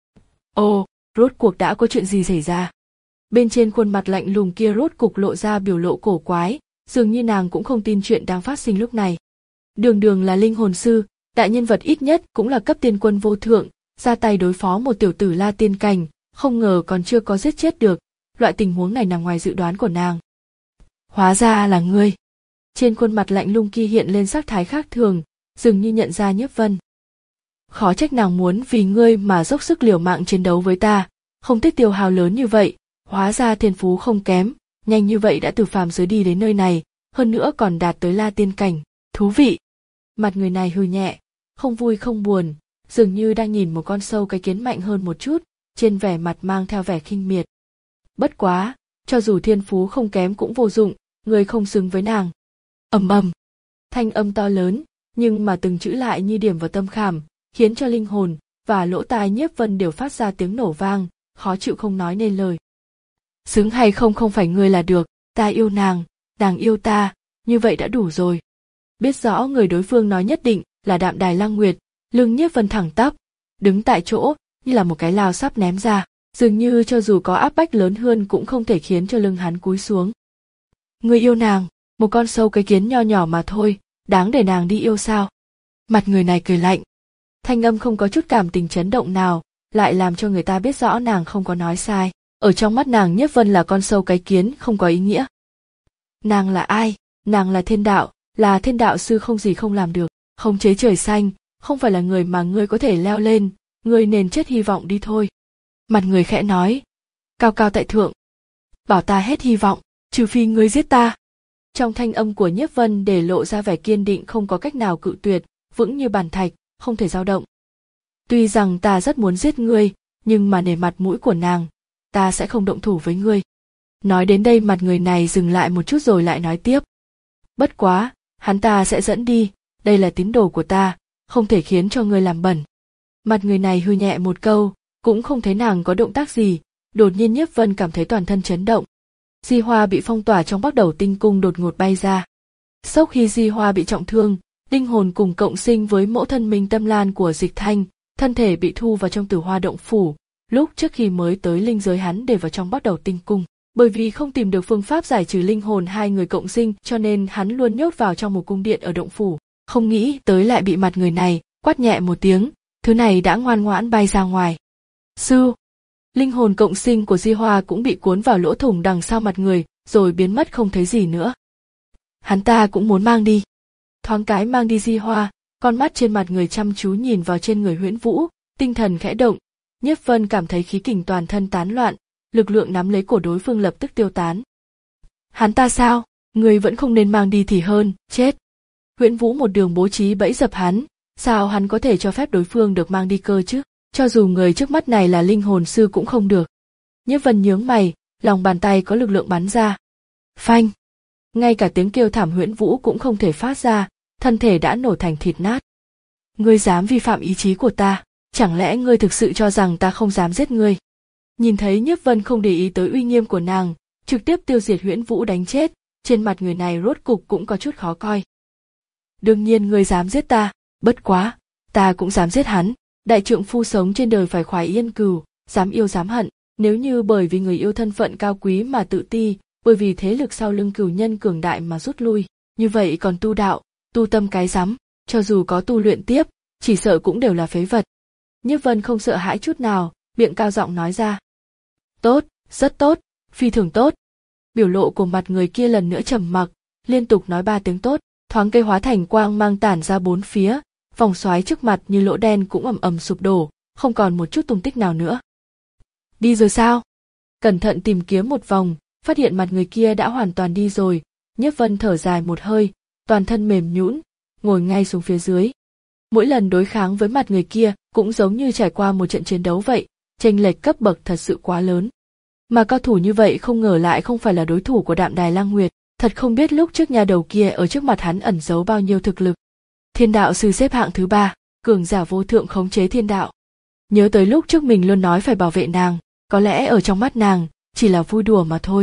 Ồ, rốt cuộc đã có chuyện gì xảy ra? Bên trên khuôn mặt lạnh lùng kia rốt cục lộ ra biểu lộ cổ quái, dường như nàng cũng không tin chuyện đang phát sinh lúc này. Đường đường là linh hồn sư, đại nhân vật ít nhất cũng là cấp tiên quân vô thượng, ra tay đối phó một tiểu tử La Tiên cảnh, không ngờ còn chưa có giết chết được, loại tình huống này nằm ngoài dự đoán của nàng. Hóa ra là ngươi. Trên khuôn mặt lạnh lùng kia hiện lên sắc thái khác thường, dường như nhận ra Nhiếp Vân. Khó trách nàng muốn vì ngươi mà dốc sức liều mạng chiến đấu với ta, không tiếc tiêu hao lớn như vậy, hóa ra thiên phú không kém, nhanh như vậy đã từ phàm giới đi đến nơi này, hơn nữa còn đạt tới La Tiên cảnh, thú vị. Mặt người này hừ nhẹ, không vui không buồn, dường như đang nhìn một con sâu cái kiến mạnh hơn một chút, trên vẻ mặt mang theo vẻ khinh miệt. Bất quá, cho dù thiên phú không kém cũng vô dụng, người không xứng với nàng. Ầm ầm. Thanh âm to lớn, nhưng mà từng chữ lại như điểm vào tâm khảm, khiến cho linh hồn và lỗ tai Nhiếp Vân đều phát ra tiếng nổ vang, khó chịu không nói nên lời. Xứng hay không không phải ngươi là được, ta yêu nàng, nàng yêu ta, như vậy đã đủ rồi. Biết rõ người đối phương nói nhất định là Đạm Đài Lăng Nguyệt, lưng Nhiếp Vân thẳng tắp, đứng tại chỗ như là một cái lao sắp ném ra, dường như cho dù có áp bách lớn hơn cũng không thể khiến cho lưng hắn cúi xuống. Ngươi yêu nàng, một con sâu cái kiến nho nhỏ mà thôi, đáng để nàng đi yêu sao? Mặt người này cười lạnh, thanh âm không có chút cảm tình chấn động nào, lại làm cho người ta biết rõ nàng không có nói sai. Ở trong mắt nàng Nhiếp Vân là con sâu cái kiến không có ý nghĩa. Nàng là ai? Nàng là thiên đạo, là thiên đạo sư không gì không làm được, khống chế trời xanh, không phải là người mà ngươi có thể leo lên, ngươi nên chết hy vọng đi thôi. Mặt người khẽ nói, cao cao tại thượng, bảo ta hết hy vọng, trừ phi ngươi giết ta. Trong thanh âm của Nhiếp Vân để lộ ra vẻ kiên định không có cách nào cự tuyệt, vững như bàn thạch, không thể dao động. Tuy rằng ta rất muốn giết ngươi, nhưng mà nể mặt mũi của nàng, ta sẽ không động thủ với ngươi. Nói đến đây mặt người này dừng lại một chút rồi lại nói tiếp. Bất quá, hắn ta sẽ dẫn đi, đây là tín đồ của ta, không thể khiến cho ngươi làm bẩn. Mặt người này hư nhẹ một câu, cũng không thấy nàng có động tác gì, đột nhiên Nhiếp Vân cảm thấy toàn thân chấn động. Di Hoa bị phong tỏa trong Bắc Đầu Tinh Cung đột ngột bay ra. Sau khi Di Hoa bị trọng thương, linh hồn cùng cộng sinh với mẫu thân Minh Tâm Lan của Dịch Thanh, thân thể bị thu vào trong Tử Hoa động phủ. Lúc trước khi mới tới linh giới hắn để vào trong Bắc Đầu Tinh Cung, bởi vì không tìm được phương pháp giải trừ linh hồn hai người cộng sinh cho nên hắn luôn nhốt vào trong một cung điện ở động phủ, Không nghĩ tới lại bị mặt người này quát nhẹ một tiếng, thứ này đã ngoan ngoãn bay ra ngoài. Sư, linh hồn cộng sinh của Di Hoa cũng bị cuốn vào lỗ thủng đằng sau mặt người, rồi biến mất không thấy gì nữa. Hắn ta cũng muốn mang đi. Thoáng cái mang đi Di Hoa, con mắt trên mặt người chăm chú nhìn vào trên người Huyễn Vũ, tinh thần khẽ động. Nhiếp Vân cảm thấy khí kình toàn thân tán loạn, lực lượng nắm lấy cổ đối phương lập tức tiêu tán. Hắn ta sao? Người vẫn không nên mang đi thì hơn, chết. Huyễn Vũ một đường bố trí bẫy dập hắn, sao hắn có thể cho phép đối phương được mang đi cơ chứ? Cho dù người trước mắt này là linh hồn sư cũng không được. Nhiếp Vân nhướng mày, lòng bàn tay có lực lượng bắn ra. Phanh! Ngay cả tiếng kêu thảm Huyễn Vũ cũng không thể phát ra, thân thể đã nổ thành thịt nát. Ngươi dám vi phạm ý chí của ta, chẳng lẽ ngươi thực sự cho rằng ta không dám giết ngươi? Nhìn thấy Nhiếp Vân không để ý tới uy nghiêm của nàng, trực tiếp tiêu diệt Huyễn Vũ đánh chết, trên mặt người này rốt cục cũng có chút khó coi. Đương nhiên ngươi dám giết ta, bất quá, ta cũng dám giết hắn. Đại trượng phu sống trên đời phải khoái yên cừu, dám yêu dám hận. Nếu như bởi vì người yêu thân phận cao quý mà tự ti, bởi vì thế lực sau lưng cửu nhân cường đại mà rút lui, như vậy còn tu đạo, tu tâm cái rắm, cho dù có tu luyện tiếp, chỉ sợ cũng đều là phế vật. Nhiếp Vân không sợ hãi chút nào, miệng cao giọng nói ra. Tốt, rất tốt, phi thường tốt. Biểu lộ của mặt người kia lần nữa trầm mặc, liên tục nói ba tiếng tốt, thoáng cây hóa thành quang mang tản ra bốn phía, vòng xoáy trước mặt như lỗ đen cũng ầm ầm sụp đổ, không còn một chút tung tích nào nữa. Đi rồi sao? Cẩn thận tìm kiếm một vòng, phát hiện mặt người kia đã hoàn toàn đi rồi, Nhiếp Vân thở dài một hơi, toàn thân mềm nhũn, ngồi ngay xuống phía dưới. Mỗi lần đối kháng với mặt người kia cũng giống như trải qua một trận chiến đấu vậy, chênh lệch cấp bậc thật sự quá lớn. Mà cao thủ như vậy không ngờ lại không phải là đối thủ của Đạm Đài Lăng Nguyệt, thật không biết lúc trước nhà đầu kia ở trước mặt hắn ẩn giấu bao nhiêu thực lực. Thiên đạo sư xếp hạng thứ ba, cường giả vô thượng khống chế thiên đạo. Nhớ tới lúc trước mình luôn nói phải bảo vệ nàng, có lẽ ở trong mắt nàng, chỉ là vui đùa mà thôi.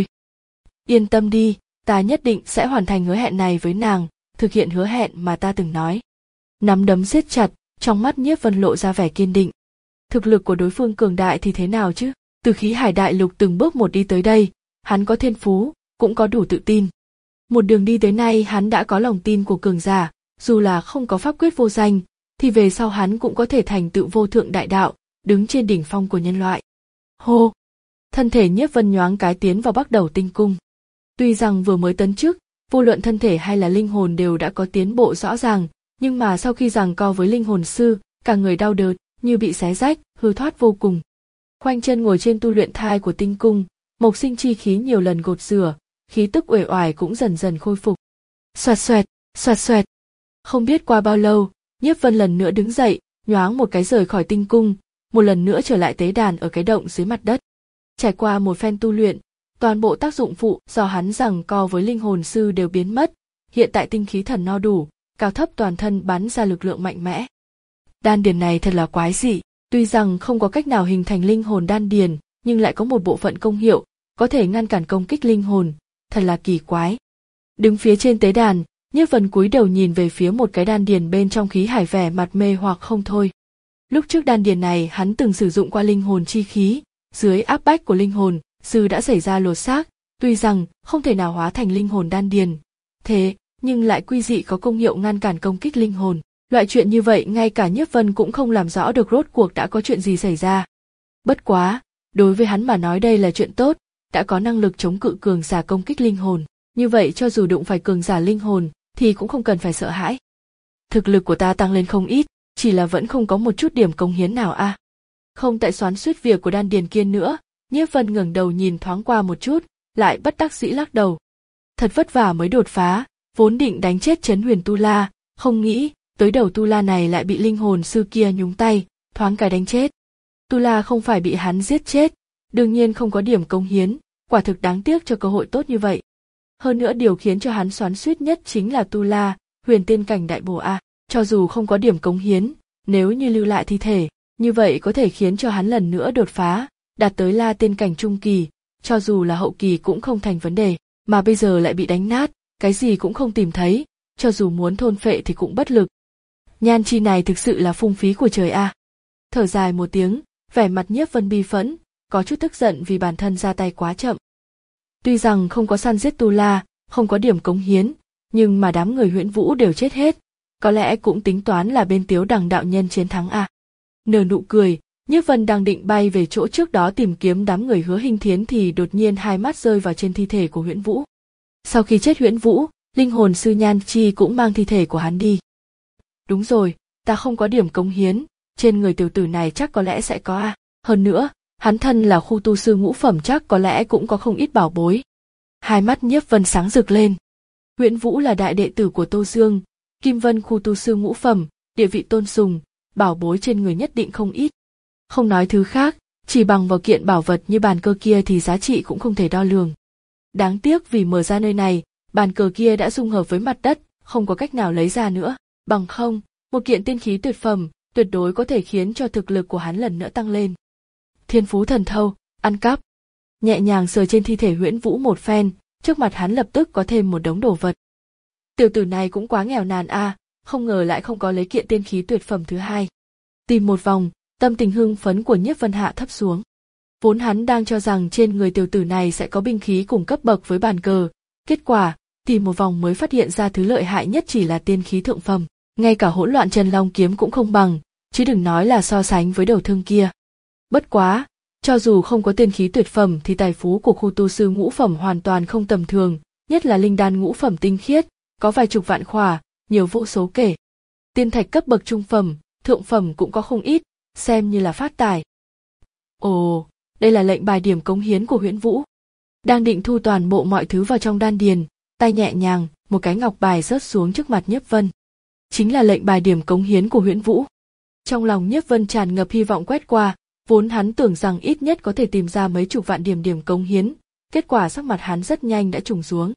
Yên tâm đi, ta nhất định sẽ hoàn thành hứa hẹn này với nàng, thực hiện hứa hẹn mà ta từng nói. Nắm đấm siết chặt, trong mắt Nhiếp Vân lộ ra vẻ kiên định. Thực lực của đối phương cường đại thì thế nào chứ? Từ khí hải đại lục từng bước một đi tới đây, hắn có thiên phú, cũng có đủ tự tin. Một đường đi tới nay hắn đã có lòng tin của cường giả, dù là không có pháp quyết vô danh, thì về sau hắn cũng có thể thành tựu vô thượng đại đạo, đứng trên đỉnh phong của nhân loại. Hô! Thân thể Nhiếp Vân nhoáng cái tiến vào Bắc Đầu Tinh Cung. Tuy rằng vừa mới tấn chức, vô luận thân thể hay là linh hồn đều đã có tiến bộ rõ ràng, nhưng mà sau khi giằng co với linh hồn sư, cả người đau đớn, như bị xé rách, hư thoát vô cùng. Khoanh chân ngồi trên tu luyện thai của tinh cung, mộc sinh chi khí nhiều lần gột rửa, khí tức uể oải cũng dần dần khôi phục. Xoẹt xoẹt, xoẹt xoẹt. Không biết qua bao lâu, Nhiếp Vân lần nữa đứng dậy, nhoáng một cái rời khỏi tinh cung, một lần nữa trở lại tế đàn ở cái động dưới mặt đất. Trải qua một phen tu luyện, toàn bộ tác dụng phụ do hắn giằng co với linh hồn sư đều biến mất, hiện tại tinh khí thần no đủ, cao thấp toàn thân bắn ra lực lượng mạnh mẽ. Đan điền này thật là quái dị, tuy rằng không có cách nào hình thành linh hồn đan điền, nhưng lại có một bộ phận công hiệu, có thể ngăn cản công kích linh hồn, thật là kỳ quái. Đứng phía trên tế đàn, Nhiếp Vân cúi đầu nhìn về phía một cái đan điền bên trong khí hải vẻ mặt mê hoặc không thôi. Lúc trước đan điền này hắn từng sử dụng qua linh hồn chi khí, dưới áp bách của linh hồn, sư đã xảy ra lột xác, tuy rằng không thể nào hóa thành linh hồn đan điền, thế nhưng lại quy dị có công hiệu ngăn cản công kích linh hồn. Loại chuyện như vậy ngay cả Nhiếp Vân cũng không làm rõ được rốt cuộc đã có chuyện gì xảy ra. Bất quá, đối với hắn mà nói đây là chuyện tốt, đã có năng lực chống cự cường giả công kích linh hồn, như vậy cho dù đụng phải cường giả linh hồn thì cũng không cần phải sợ hãi. Thực lực của ta tăng lên không ít, chỉ là vẫn không có một chút điểm cống hiến nào a. À. Không tại xoắn xuýt việc của đan điền kia nữa, Nhiếp Vân ngẩng đầu nhìn thoáng qua một chút, lại bất đắc dĩ lắc đầu. Thật vất vả mới đột phá, vốn định đánh chết Trấn Huyền Tu La, không nghĩ tới đầu Tu La này lại bị linh hồn sư kia nhúng tay, thoáng cái đánh chết. Tu La không phải bị hắn giết chết, đương nhiên không có điểm cống hiến, quả thực đáng tiếc cho cơ hội tốt như vậy. Hơn nữa điều khiến cho hắn xoắn xuýt nhất chính là Tu La, huyền tiên cảnh đại bổ a, cho dù không có điểm cống hiến, nếu như lưu lại thi thể, như vậy có thể khiến cho hắn lần nữa đột phá, đạt tới La tiên cảnh trung kỳ, cho dù là hậu kỳ cũng không thành vấn đề, mà bây giờ lại bị đánh nát, cái gì cũng không tìm thấy, cho dù muốn thôn phệ thì cũng bất lực. Nhan chi này thực sự là phung phí của trời a. Thở dài một tiếng, vẻ mặt Nhiếp Vân bi phẫn, có chút tức giận vì bản thân ra tay quá chậm. Tuy rằng không có săn giết Tu La, không có điểm cống hiến, nhưng mà đám người Huyễn Vũ đều chết hết, có lẽ cũng tính toán là bên Tiếu Đằng đạo nhân chiến thắng à. Nở nụ cười, Nhiếp Vân đang định bay về chỗ trước đó tìm kiếm đám người Hứa Hinh Thiến thì đột nhiên hai mắt rơi vào trên thi thể của Huyễn Vũ. Sau khi chết Huyễn Vũ, linh hồn sư Nhan Chi cũng mang thi thể của hắn đi. Đúng rồi, ta không có điểm cống hiến, trên người tiểu tử này chắc có lẽ sẽ có à. Hơn nữa, hắn thân là khu tu sư ngũ phẩm chắc có lẽ cũng có không ít bảo bối. Hai mắt Nhiếp Vân sáng rực lên. Huyễn Vũ là đại đệ tử của Tô Dương, Kim Vân khu tu sư ngũ phẩm, địa vị tôn sùng, bảo bối trên người nhất định không ít. Không nói thứ khác, chỉ bằng vào kiện bảo vật như bàn cờ kia thì giá trị cũng không thể đo lường. Đáng tiếc vì mở ra nơi này, bàn cờ kia đã dung hợp với mặt đất, không có cách nào lấy ra nữa. Bằng không, một kiện tiên khí tuyệt phẩm, tuyệt đối có thể khiến cho thực lực của hắn lần nữa tăng lên. Thiên phú thần thâu, ăn cắp. Nhẹ nhàng sờ trên thi thể Huyễn Vũ một phen, trước mặt hắn lập tức có thêm một đống đồ vật. Tiểu tử này cũng quá nghèo nàn a, à, không ngờ lại không có lấy kiện tiên khí tuyệt phẩm thứ hai. Tìm một vòng, tâm tình hưng phấn của Nhiếp Vân hạ thấp xuống. Vốn hắn đang cho rằng trên người tiểu tử này sẽ có binh khí cùng cấp bậc với bàn cờ, kết quả, tìm một vòng mới phát hiện ra thứ lợi hại nhất chỉ là tiên khí thượng phẩm, ngay cả hỗn loạn Chân Long kiếm cũng không bằng, chứ đừng nói là so sánh với đầu thương kia. Bất quá, cho dù không có tiên khí tuyệt phẩm thì tài phú của khu tu sư ngũ phẩm hoàn toàn không tầm thường, nhất là linh đan ngũ phẩm tinh khiết, có vài chục vạn khỏa, nhiều vô số kể. Tiên thạch cấp bậc trung phẩm, thượng phẩm cũng có không ít, xem như là phát tài. Ồ, đây là lệnh bài điểm cống hiến của Huyễn Vũ. Đang định thu toàn bộ mọi thứ vào trong đan điền, tay nhẹ nhàng, một cái ngọc bài rớt xuống trước mặt Nhiếp Vân. Chính là lệnh bài điểm cống hiến của Huyễn Vũ. Trong lòng Nhiếp Vân tràn ngập hy vọng quét qua, vốn hắn tưởng rằng ít nhất có thể tìm ra mấy chục vạn điểm điểm cống hiến, kết quả sắc mặt hắn rất nhanh đã trùng xuống.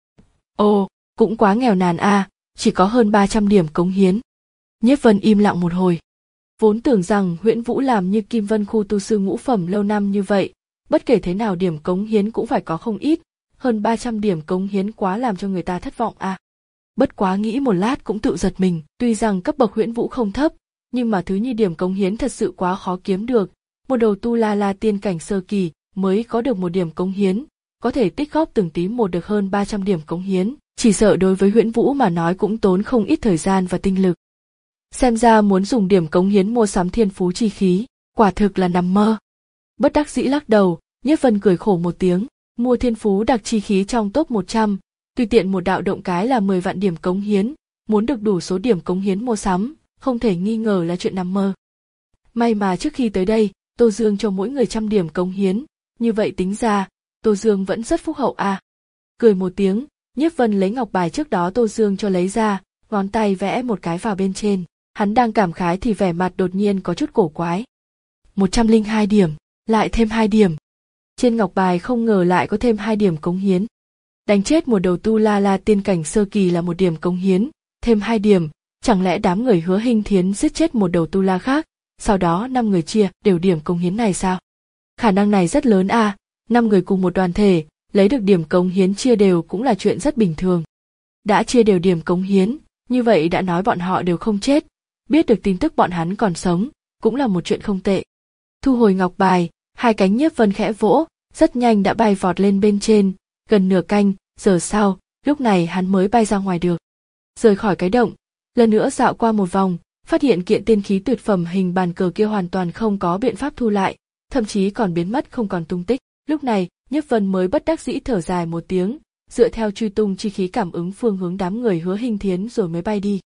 Ồ, cũng quá nghèo nàn a, à, chỉ có hơn ba trăm điểm cống hiến. Nhiếp Vân im lặng một hồi. Vốn tưởng rằng Huyễn Vũ làm như Kim Vân khu tu sư ngũ phẩm lâu năm như vậy, bất kể thế nào điểm cống hiến cũng phải có không ít, hơn ba trăm điểm cống hiến quá làm cho người ta thất vọng à. Bất quá nghĩ một lát cũng tự giật mình, tuy rằng cấp bậc Huyễn Vũ không thấp, nhưng mà thứ như điểm cống hiến thật sự quá khó kiếm được, một đầu tu la la tiên cảnh sơ kỳ mới có được một điểm cống hiến, có thể tích góp từng tí một được hơn ba trăm điểm cống hiến, chỉ sợ đối với Huyễn Vũ mà nói cũng tốn không ít thời gian và tinh lực. Xem ra muốn dùng điểm cống hiến mua sắm thiên phú chi khí, quả thực là nằm mơ. Bất đắc dĩ lắc đầu, Nhiếp Vân cười khổ một tiếng, mua thiên phú đặc chi khí trong top một trăm, tùy tiện một đạo động cái là mười vạn điểm cống hiến, muốn được đủ số điểm cống hiến mua sắm, không thể nghi ngờ là chuyện nằm mơ. May mà trước khi tới đây, Tô Dương cho mỗi người trăm điểm cống hiến, như vậy tính ra, Tô Dương vẫn rất phúc hậu à. Cười một tiếng, Nhiếp Vân lấy ngọc bài trước đó Tô Dương cho lấy ra, ngón tay vẽ một cái vào bên trên. Hắn đang cảm khái thì vẻ mặt đột nhiên có chút cổ quái. một trăm lẻ hai điểm, lại thêm hai điểm. Trên ngọc bài không ngờ lại có thêm hai điểm cống hiến. Đánh chết một đầu tu la la tiên cảnh sơ kỳ là một điểm cống hiến, thêm hai điểm, chẳng lẽ đám người Hứa Hinh Thiến giết chết một đầu tu la khác, sau đó năm người chia đều điểm cống hiến này sao? Khả năng này rất lớn à, năm người cùng một đoàn thể, lấy được điểm cống hiến chia đều cũng là chuyện rất bình thường. Đã chia đều điểm cống hiến, như vậy đã nói bọn họ đều không chết. Biết được tin tức bọn hắn còn sống, cũng là một chuyện không tệ. Thu hồi ngọc bài, hai cánh Nhiếp Vân khẽ vỗ, rất nhanh đã bay vọt lên bên trên, gần nửa canh, giờ sau, lúc này hắn mới bay ra ngoài được. Rời khỏi cái động, lần nữa dạo qua một vòng, phát hiện kiện tiên khí tuyệt phẩm hình bàn cờ kia hoàn toàn không có biện pháp thu lại, thậm chí còn biến mất không còn tung tích. Lúc này, Nhiếp Vân mới bất đắc dĩ thở dài một tiếng, dựa theo truy tung chi khí cảm ứng phương hướng đám người Hứa Hinh Thiến rồi mới bay đi.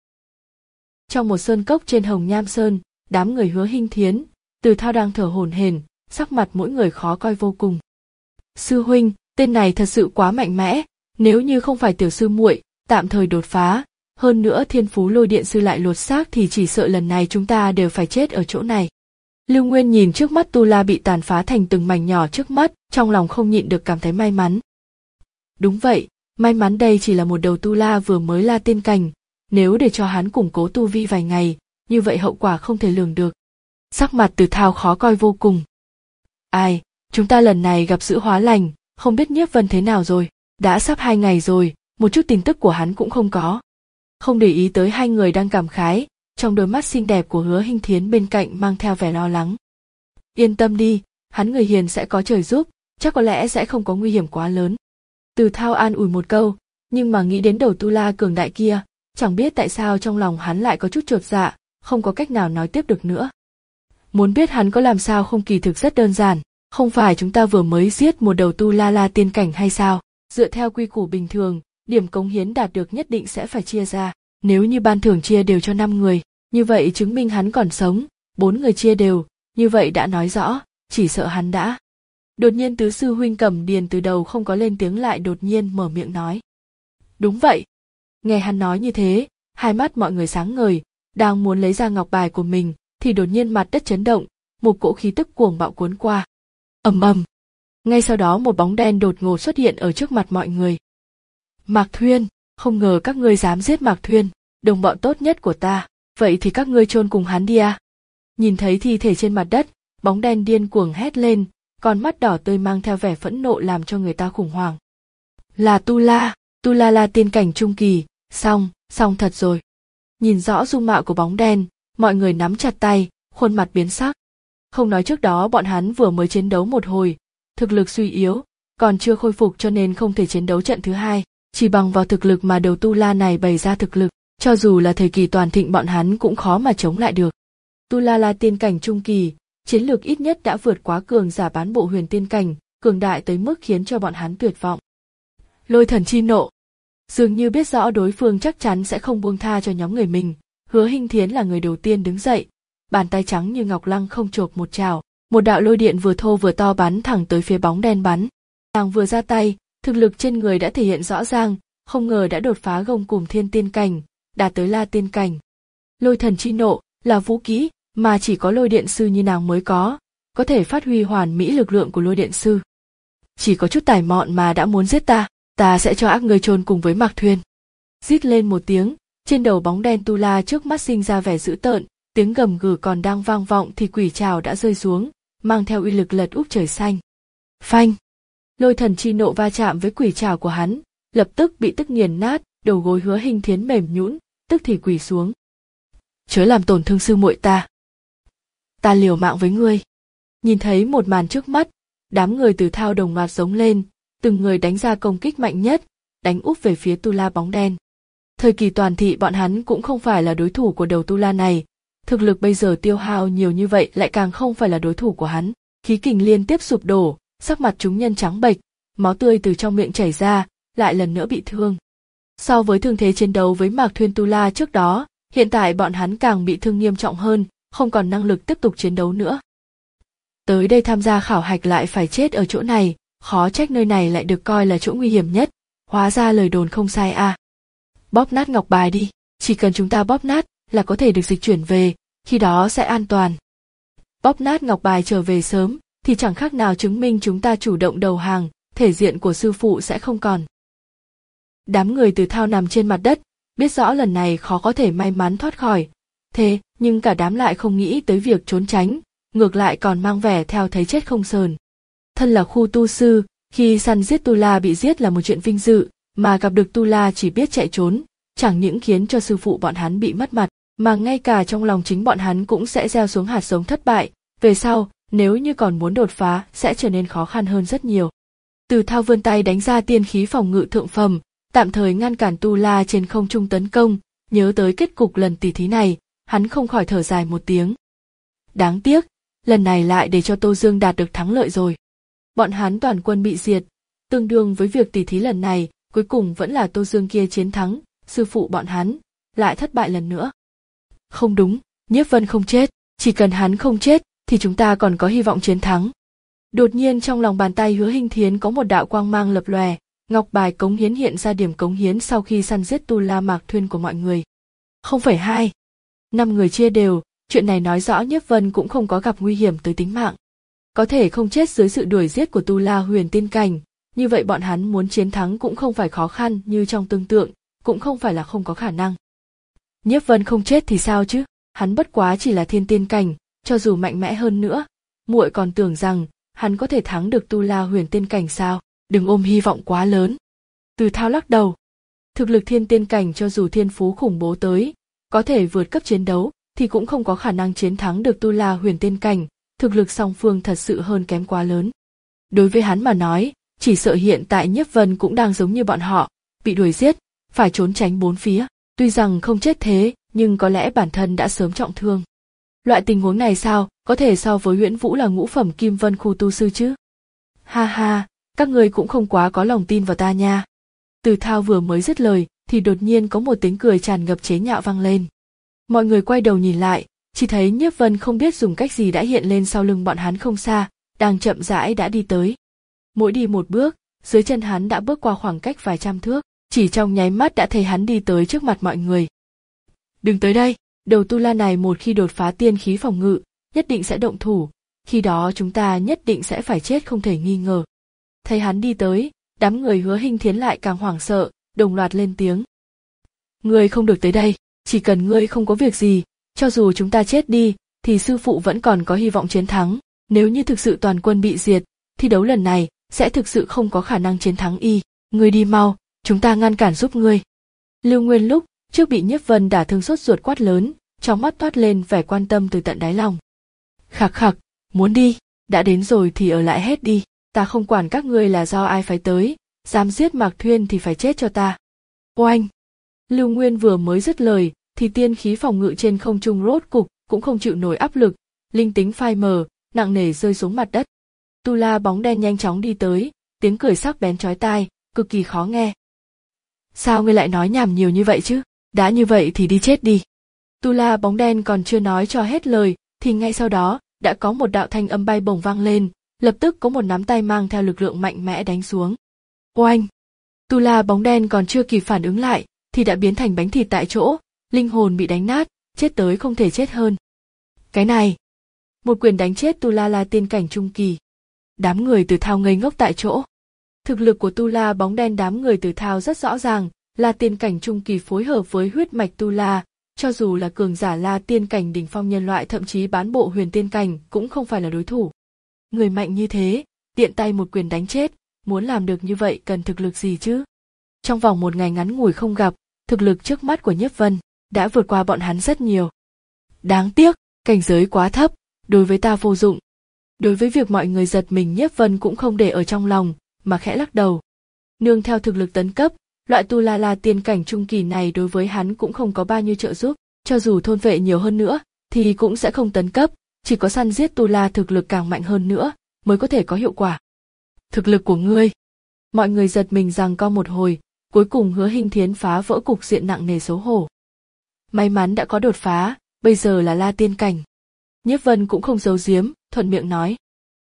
Trong một sơn cốc trên Hồng Nham Sơn, đám người Hứa Hinh Thiến, Từ Thao đang thở hổn hển, sắc mặt mỗi người khó coi vô cùng. Sư huynh, tên này thật sự quá mạnh mẽ, nếu như không phải tiểu sư muội tạm thời đột phá, hơn nữa thiên phú lôi điện sư lại lột xác thì chỉ sợ lần này chúng ta đều phải chết ở chỗ này. Lưu Nguyên nhìn trước mắt tu la bị tàn phá thành từng mảnh nhỏ trước mắt, trong lòng không nhịn được cảm thấy may mắn. Đúng vậy, may mắn đây chỉ là một đầu tu la vừa mới la tiên cảnh. Nếu để cho hắn củng cố tu vi vài ngày, như vậy hậu quả không thể lường được. Sắc mặt Từ Thao khó coi vô cùng. Ai, chúng ta lần này gặp sự hóa lành, không biết Nhiếp Vân thế nào rồi, đã sắp hai ngày rồi, một chút tin tức của hắn cũng không có. Không để ý tới hai người đang cảm khái, trong đôi mắt xinh đẹp của Hứa Hinh Thiến bên cạnh mang theo vẻ lo lắng. Yên tâm đi, hắn người hiền sẽ có trời giúp, chắc có lẽ sẽ không có nguy hiểm quá lớn. Từ Thao an ủi một câu, nhưng mà nghĩ đến đầu tu la cường đại kia, chẳng biết tại sao trong lòng hắn lại có chút chột dạ, không có cách nào nói tiếp được nữa. Muốn biết hắn có làm sao không, kỳ thực rất đơn giản, không phải chúng ta vừa mới giết một đầu tu la la tiên cảnh hay sao? Dựa theo quy củ bình thường, điểm cống hiến đạt được nhất định sẽ phải chia ra, nếu như ban thưởng chia đều cho năm người, như vậy chứng minh hắn còn sống, bốn người chia đều, như vậy đã nói rõ, chỉ sợ hắn đã. Đột nhiên tứ sư huynh Cẩm Điền từ đầu không có lên tiếng lại đột nhiên mở miệng nói. Đúng vậy. Nghe hắn nói như thế, hai mắt mọi người sáng ngời, đang muốn lấy ra ngọc bài của mình, thì đột nhiên mặt đất chấn động, một cỗ khí tức cuồng bạo cuốn qua. Ầm ầm. Ngay sau đó một bóng đen đột ngột xuất hiện ở trước mặt mọi người. Mạc Thuyên, không ngờ các ngươi dám giết Mạc Thuyên, đồng bọn tốt nhất của ta, vậy thì các ngươi chôn cùng hắn đi à? Nhìn thấy thi thể trên mặt đất, bóng đen điên cuồng hét lên, con mắt đỏ tươi mang theo vẻ phẫn nộ làm cho người ta khủng hoảng. Là Tu La, Tu La La tiên cảnh trung kỳ, xong, xong thật rồi. Nhìn rõ dung mạo của bóng đen, mọi người nắm chặt tay, khuôn mặt biến sắc. Không nói trước đó bọn hắn vừa mới chiến đấu một hồi, thực lực suy yếu, còn chưa khôi phục cho nên không thể chiến đấu trận thứ hai, chỉ bằng vào thực lực mà đầu Tu La này bày ra thực lực, cho dù là thời kỳ toàn thịnh bọn hắn cũng khó mà chống lại được. Tu La La tiên cảnh trung kỳ, chiến lược ít nhất đã vượt quá cường giả bán bộ huyền tiên cảnh, cường đại tới mức khiến cho bọn hắn tuyệt vọng. Lôi Thần chi nộ, dường như biết rõ đối phương chắc chắn sẽ không buông tha cho nhóm người mình, Hứa Hinh Thiến là người đầu tiên đứng dậy, bàn tay trắng như ngọc lăng không chộp một chảo, một đạo lôi điện vừa thô vừa to bắn thẳng tới phía bóng đen bắn. Nàng vừa ra tay, thực lực trên người đã thể hiện rõ ràng, không ngờ đã đột phá gông cùm thiên tiên cảnh, đạt tới la tiên cảnh. Lôi Thần chi nộ là vũ kỹ mà chỉ có lôi điện sư như nàng mới có, có thể phát huy hoàn mỹ lực lượng của lôi điện sư. Chỉ có chút tài mọn mà đã muốn giết ta, ta sẽ cho ác ngươi chôn cùng với Mạc Thuyên. Rít lên một tiếng, trên đầu bóng đen Tu La trước mắt sinh ra vẻ dữ tợn, tiếng gầm gừ còn đang vang vọng thì quỷ trảo đã rơi xuống, mang theo uy lực lật úp trời xanh. Phanh! Lôi Thần chi nộ va chạm với quỷ trảo của hắn, lập tức bị tức nghiền nát, đầu gối Hứa Hinh Thiến mềm nhũn, tức thì quỳ xuống. Chớ làm tổn thương sư muội ta. Ta liều mạng với ngươi. Nhìn thấy một màn trước mắt, đám người Từ Thao đồng loạt giống lên, từng người đánh ra công kích mạnh nhất, đánh úp về phía Tu La bóng đen. Thời kỳ toàn thị bọn hắn cũng không phải là đối thủ của đầu Tu La này, thực lực bây giờ tiêu hao nhiều như vậy lại càng không phải là đối thủ của hắn, khí kình liên tiếp sụp đổ, sắc mặt chúng nhân trắng bệch, máu tươi từ trong miệng chảy ra, lại lần nữa bị thương. So với thương thế chiến đấu với Mạc Thuyên Tu La trước đó, hiện tại bọn hắn càng bị thương nghiêm trọng hơn, không còn năng lực tiếp tục chiến đấu nữa. Tới đây tham gia khảo hạch lại phải chết ở chỗ này, khó trách nơi này lại được coi là chỗ nguy hiểm nhất, hóa ra lời đồn không sai à. Bóp nát ngọc bài đi, chỉ cần chúng ta bóp nát là có thể được dịch chuyển về, khi đó sẽ an toàn. Bóp nát ngọc bài trở về sớm, thì chẳng khác nào chứng minh chúng ta chủ động đầu hàng, thể diện của sư phụ sẽ không còn. Đám người Từ Thao nằm trên mặt đất, biết rõ lần này khó có thể may mắn thoát khỏi. Thế, nhưng cả đám lại không nghĩ tới việc trốn tránh, ngược lại còn mang vẻ theo thấy chết không sờn. Thân là khu tu sư, khi săn giết Tu La bị giết là một chuyện vinh dự, mà gặp được Tu La chỉ biết chạy trốn, chẳng những khiến cho sư phụ bọn hắn bị mất mặt, mà ngay cả trong lòng chính bọn hắn cũng sẽ gieo xuống hạt giống thất bại, về sau, nếu như còn muốn đột phá, sẽ trở nên khó khăn hơn rất nhiều. Từ Thao vươn tay đánh ra tiên khí phòng ngự thượng phẩm, tạm thời ngăn cản Tu La trên không trung tấn công, nhớ tới kết cục lần tỉ thí này, hắn không khỏi thở dài một tiếng. Đáng tiếc, lần này lại để cho Tô Dương đạt được thắng lợi rồi. Bọn hắn toàn quân bị diệt, tương đương với việc tỉ thí lần này, cuối cùng vẫn là Tô Dương kia chiến thắng, sư phụ bọn hắn lại thất bại lần nữa. Không đúng, Nhiếp Vân không chết, chỉ cần hắn không chết thì chúng ta còn có hy vọng chiến thắng. Đột nhiên trong lòng bàn tay Hứa Hinh Thiến có một đạo quang mang lập lòe, ngọc bài cống hiến hiện ra điểm cống hiến sau khi săn giết Tu La Mạc Thuyên của mọi người. Không phải hai, năm người chia đều, chuyện này nói rõ Nhiếp Vân cũng không có gặp nguy hiểm tới tính mạng. Có thể không chết dưới sự đuổi giết của Tu La huyền tiên cảnh, như vậy bọn hắn muốn chiến thắng cũng không phải khó khăn như trong tưởng tượng, cũng không phải là không có khả năng. Nhiếp Vân không chết thì sao chứ, hắn bất quá chỉ là thiên tiên cảnh, cho dù mạnh mẽ hơn nữa, muội còn tưởng rằng hắn có thể thắng được Tu La huyền tiên cảnh sao, đừng ôm hy vọng quá lớn. Từ Thao lắc đầu. Thực lực thiên tiên cảnh cho dù thiên phú khủng bố tới, có thể vượt cấp chiến đấu, thì cũng không có khả năng chiến thắng được Tu La huyền tiên cảnh, thực lực song phương thật sự hơn kém quá lớn. Đối với hắn mà nói, chỉ sợ hiện tại Nhiếp Vân cũng đang giống như bọn họ, bị đuổi giết, phải trốn tránh bốn phía. Tuy rằng không chết thế, nhưng có lẽ bản thân đã sớm trọng thương. Loại tình huống này sao có thể so với Huyễn Vũ là ngũ phẩm Kim Vân khu tu sư chứ? Ha ha, các người cũng không quá có lòng tin vào ta nha. Từ Thao vừa mới dứt lời thì đột nhiên có một tiếng cười tràn ngập chế nhạo vang lên. Mọi người quay đầu nhìn lại, chỉ thấy Nhiếp Vân không biết dùng cách gì đã hiện lên sau lưng bọn hắn không xa, đang chậm rãi đã đi tới. Mỗi đi một bước, dưới chân hắn đã bước qua khoảng cách vài trăm thước, chỉ trong nháy mắt đã thấy hắn đi tới trước mặt mọi người. Đừng tới đây, đầu tu la này một khi đột phá tiên khí phòng ngự, nhất định sẽ động thủ, khi đó chúng ta nhất định sẽ phải chết không thể nghi ngờ. Thấy hắn đi tới, đám người Hứa Hinh Thiến lại càng hoảng sợ, đồng loạt lên tiếng. Ngươi không được tới đây, chỉ cần ngươi không có việc gì, cho dù chúng ta chết đi, thì sư phụ vẫn còn có hy vọng chiến thắng. Nếu như thực sự toàn quân bị diệt, thi đấu lần này sẽ thực sự không có khả năng chiến thắng y. Ngươi đi mau, chúng ta ngăn cản giúp ngươi. Lưu Nguyên lúc trước bị Nhiếp Vân đả thương sốt ruột quát lớn, trong mắt toát lên vẻ quan tâm từ tận đáy lòng. Khặc khặc, muốn đi, đã đến rồi thì ở lại hết đi, ta không quản các ngươi là do ai phái tới, dám giết Mạc Thuyên thì phải chết cho ta. Oanh! Lưu Nguyên vừa mới dứt lời, thì tiên khí phòng ngự trên không trung rốt cục cũng không chịu nổi áp lực, linh tính phai mờ, nặng nề rơi xuống mặt đất. Tu la bóng đen nhanh chóng đi tới, tiếng cười sắc bén chói tai, cực kỳ khó nghe. Sao ngươi lại nói nhảm nhiều như vậy chứ? Đã như vậy thì đi chết đi. Tu la bóng đen còn chưa nói cho hết lời, thì ngay sau đó đã có một đạo thanh âm bay bổng vang lên, lập tức có một nắm tay mang theo lực lượng mạnh mẽ đánh xuống. Oanh! Tu la bóng đen còn chưa kịp phản ứng lại, thì đã biến thành bánh thịt tại chỗ, linh hồn bị đánh nát, chết tới không thể chết hơn. Cái này! Một quyền đánh chết Tu La La tiên cảnh trung kỳ. Đám người Từ Thao ngây ngốc tại chỗ. Thực lực của Tu La bóng đen đám người Từ Thao rất rõ ràng, là tiên cảnh trung kỳ phối hợp với huyết mạch Tu La, cho dù là cường giả La tiên cảnh đỉnh phong nhân loại thậm chí bán bộ huyền tiên cảnh cũng không phải là đối thủ. Người mạnh như thế, tiện tay một quyền đánh chết, muốn làm được như vậy cần thực lực gì chứ? Trong vòng một ngày ngắn ngủi không gặp, thực lực trước mắt của Nhiếp Vân đã vượt qua bọn hắn rất nhiều. Đáng tiếc, cảnh giới quá thấp, đối với ta vô dụng. Đối với việc mọi người giật mình Nhiếp Vân cũng không để ở trong lòng, mà khẽ lắc đầu. Nương theo thực lực tấn cấp, loại Tu La La tiên cảnh trung kỳ này đối với hắn cũng không có bao nhiêu trợ giúp, cho dù thôn vệ nhiều hơn nữa, thì cũng sẽ không tấn cấp, chỉ có săn giết Tu La thực lực càng mạnh hơn nữa, mới có thể có hiệu quả. Thực lực của ngươi! Mọi người giật mình giằng co một hồi, cuối cùng Hứa Hinh Thiến phá vỡ cục diện nặng nề xấu hổ. May mắn đã có đột phá, bây giờ là La tiên cảnh. Nhiếp Vân cũng không giấu giếm, thuận miệng nói.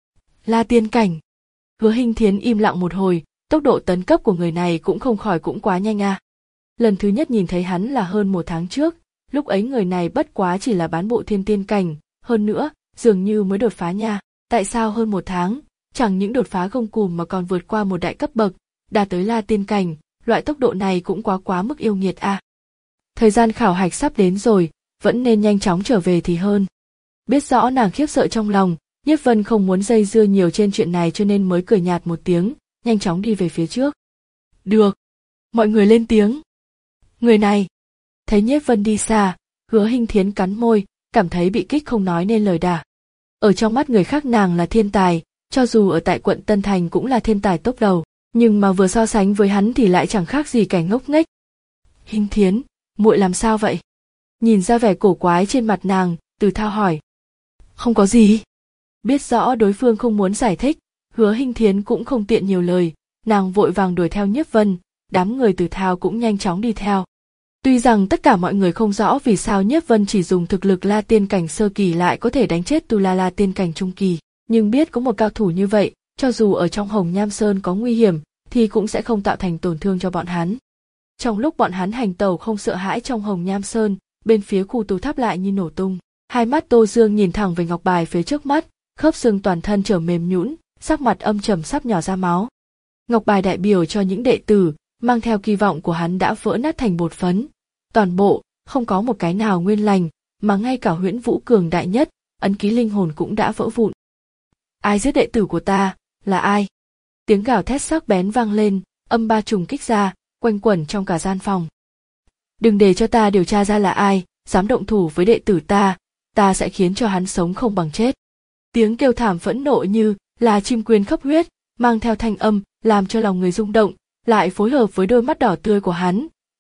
La tiên cảnh. Hứa Hinh Thiến im lặng một hồi, tốc độ tấn cấp của người này cũng không khỏi cũng quá nhanh à. Lần thứ nhất nhìn thấy hắn là hơn một tháng trước, lúc ấy người này bất quá chỉ là bán bộ thiên tiên cảnh, hơn nữa, dường như mới đột phá nha. Tại sao hơn một tháng, chẳng những đột phá gông cùm mà còn vượt qua một đại cấp bậc, đạt tới La tiên cảnh, loại tốc độ này cũng quá quá mức yêu nghiệt à. Thời gian khảo hạch sắp đến rồi, vẫn nên nhanh chóng trở về thì hơn. Biết rõ nàng khiếp sợ trong lòng, Nhiếp Vân không muốn dây dưa nhiều trên chuyện này cho nên mới cười nhạt một tiếng, nhanh chóng đi về phía trước. Được. Mọi người lên tiếng. Người này. Thấy Nhiếp Vân đi xa, Hứa Hinh Thiến cắn môi, cảm thấy bị kích không nói nên lời đả. Ở trong mắt người khác nàng là thiên tài, cho dù ở tại quận Tân Thành cũng là thiên tài top đầu, nhưng mà vừa so sánh với hắn thì lại chẳng khác gì kẻ ngốc nghếch. Hinh Thiến, muội làm sao vậy? Nhìn ra vẻ cổ quái trên mặt nàng, Từ Thao hỏi. Không có gì. Biết rõ đối phương không muốn giải thích, Hứa Hinh Thiến cũng không tiện nhiều lời, nàng vội vàng đuổi theo Nhiếp Vân, đám người Từ Thao cũng nhanh chóng đi theo. Tuy rằng tất cả mọi người không rõ vì sao Nhiếp Vân chỉ dùng thực lực La tiên cảnh sơ kỳ lại có thể đánh chết Tu La La tiên cảnh trung kỳ, nhưng biết có một cao thủ như vậy, cho dù ở trong Hồng Nham Sơn có nguy hiểm, thì cũng sẽ không tạo thành tổn thương cho bọn hắn. Trong lúc bọn hắn hành tẩu không sợ hãi trong Hồng Nham Sơn, bên phía khu tù tháp lại như nổ tung. Hai mắt Tô Dương nhìn thẳng về ngọc bài phía trước mắt, khớp xương toàn thân trở mềm nhũn, sắc mặt âm trầm sắp nhỏ ra máu. Ngọc bài đại biểu cho những đệ tử, mang theo kỳ vọng của hắn đã vỡ nát thành bột phấn. Toàn bộ, không có một cái nào nguyên lành, mà ngay cả Huyễn Vũ cường đại nhất, ấn ký linh hồn cũng đã vỡ vụn. Ai giết đệ tử của ta, là ai? Tiếng gào thét sắc bén vang lên, âm ba trùng kích ra, quanh quẩn trong cả gian phòng. Đừng để cho ta điều tra ra là ai, dám động thủ với đệ tử ta, ta sẽ khiến cho hắn sống không bằng chết. Tiếng kêu thảm phẫn nộ như là chim quyên khắp huyết, mang theo thanh âm, làm cho lòng người rung động, lại phối hợp với đôi mắt đỏ tươi của hắn.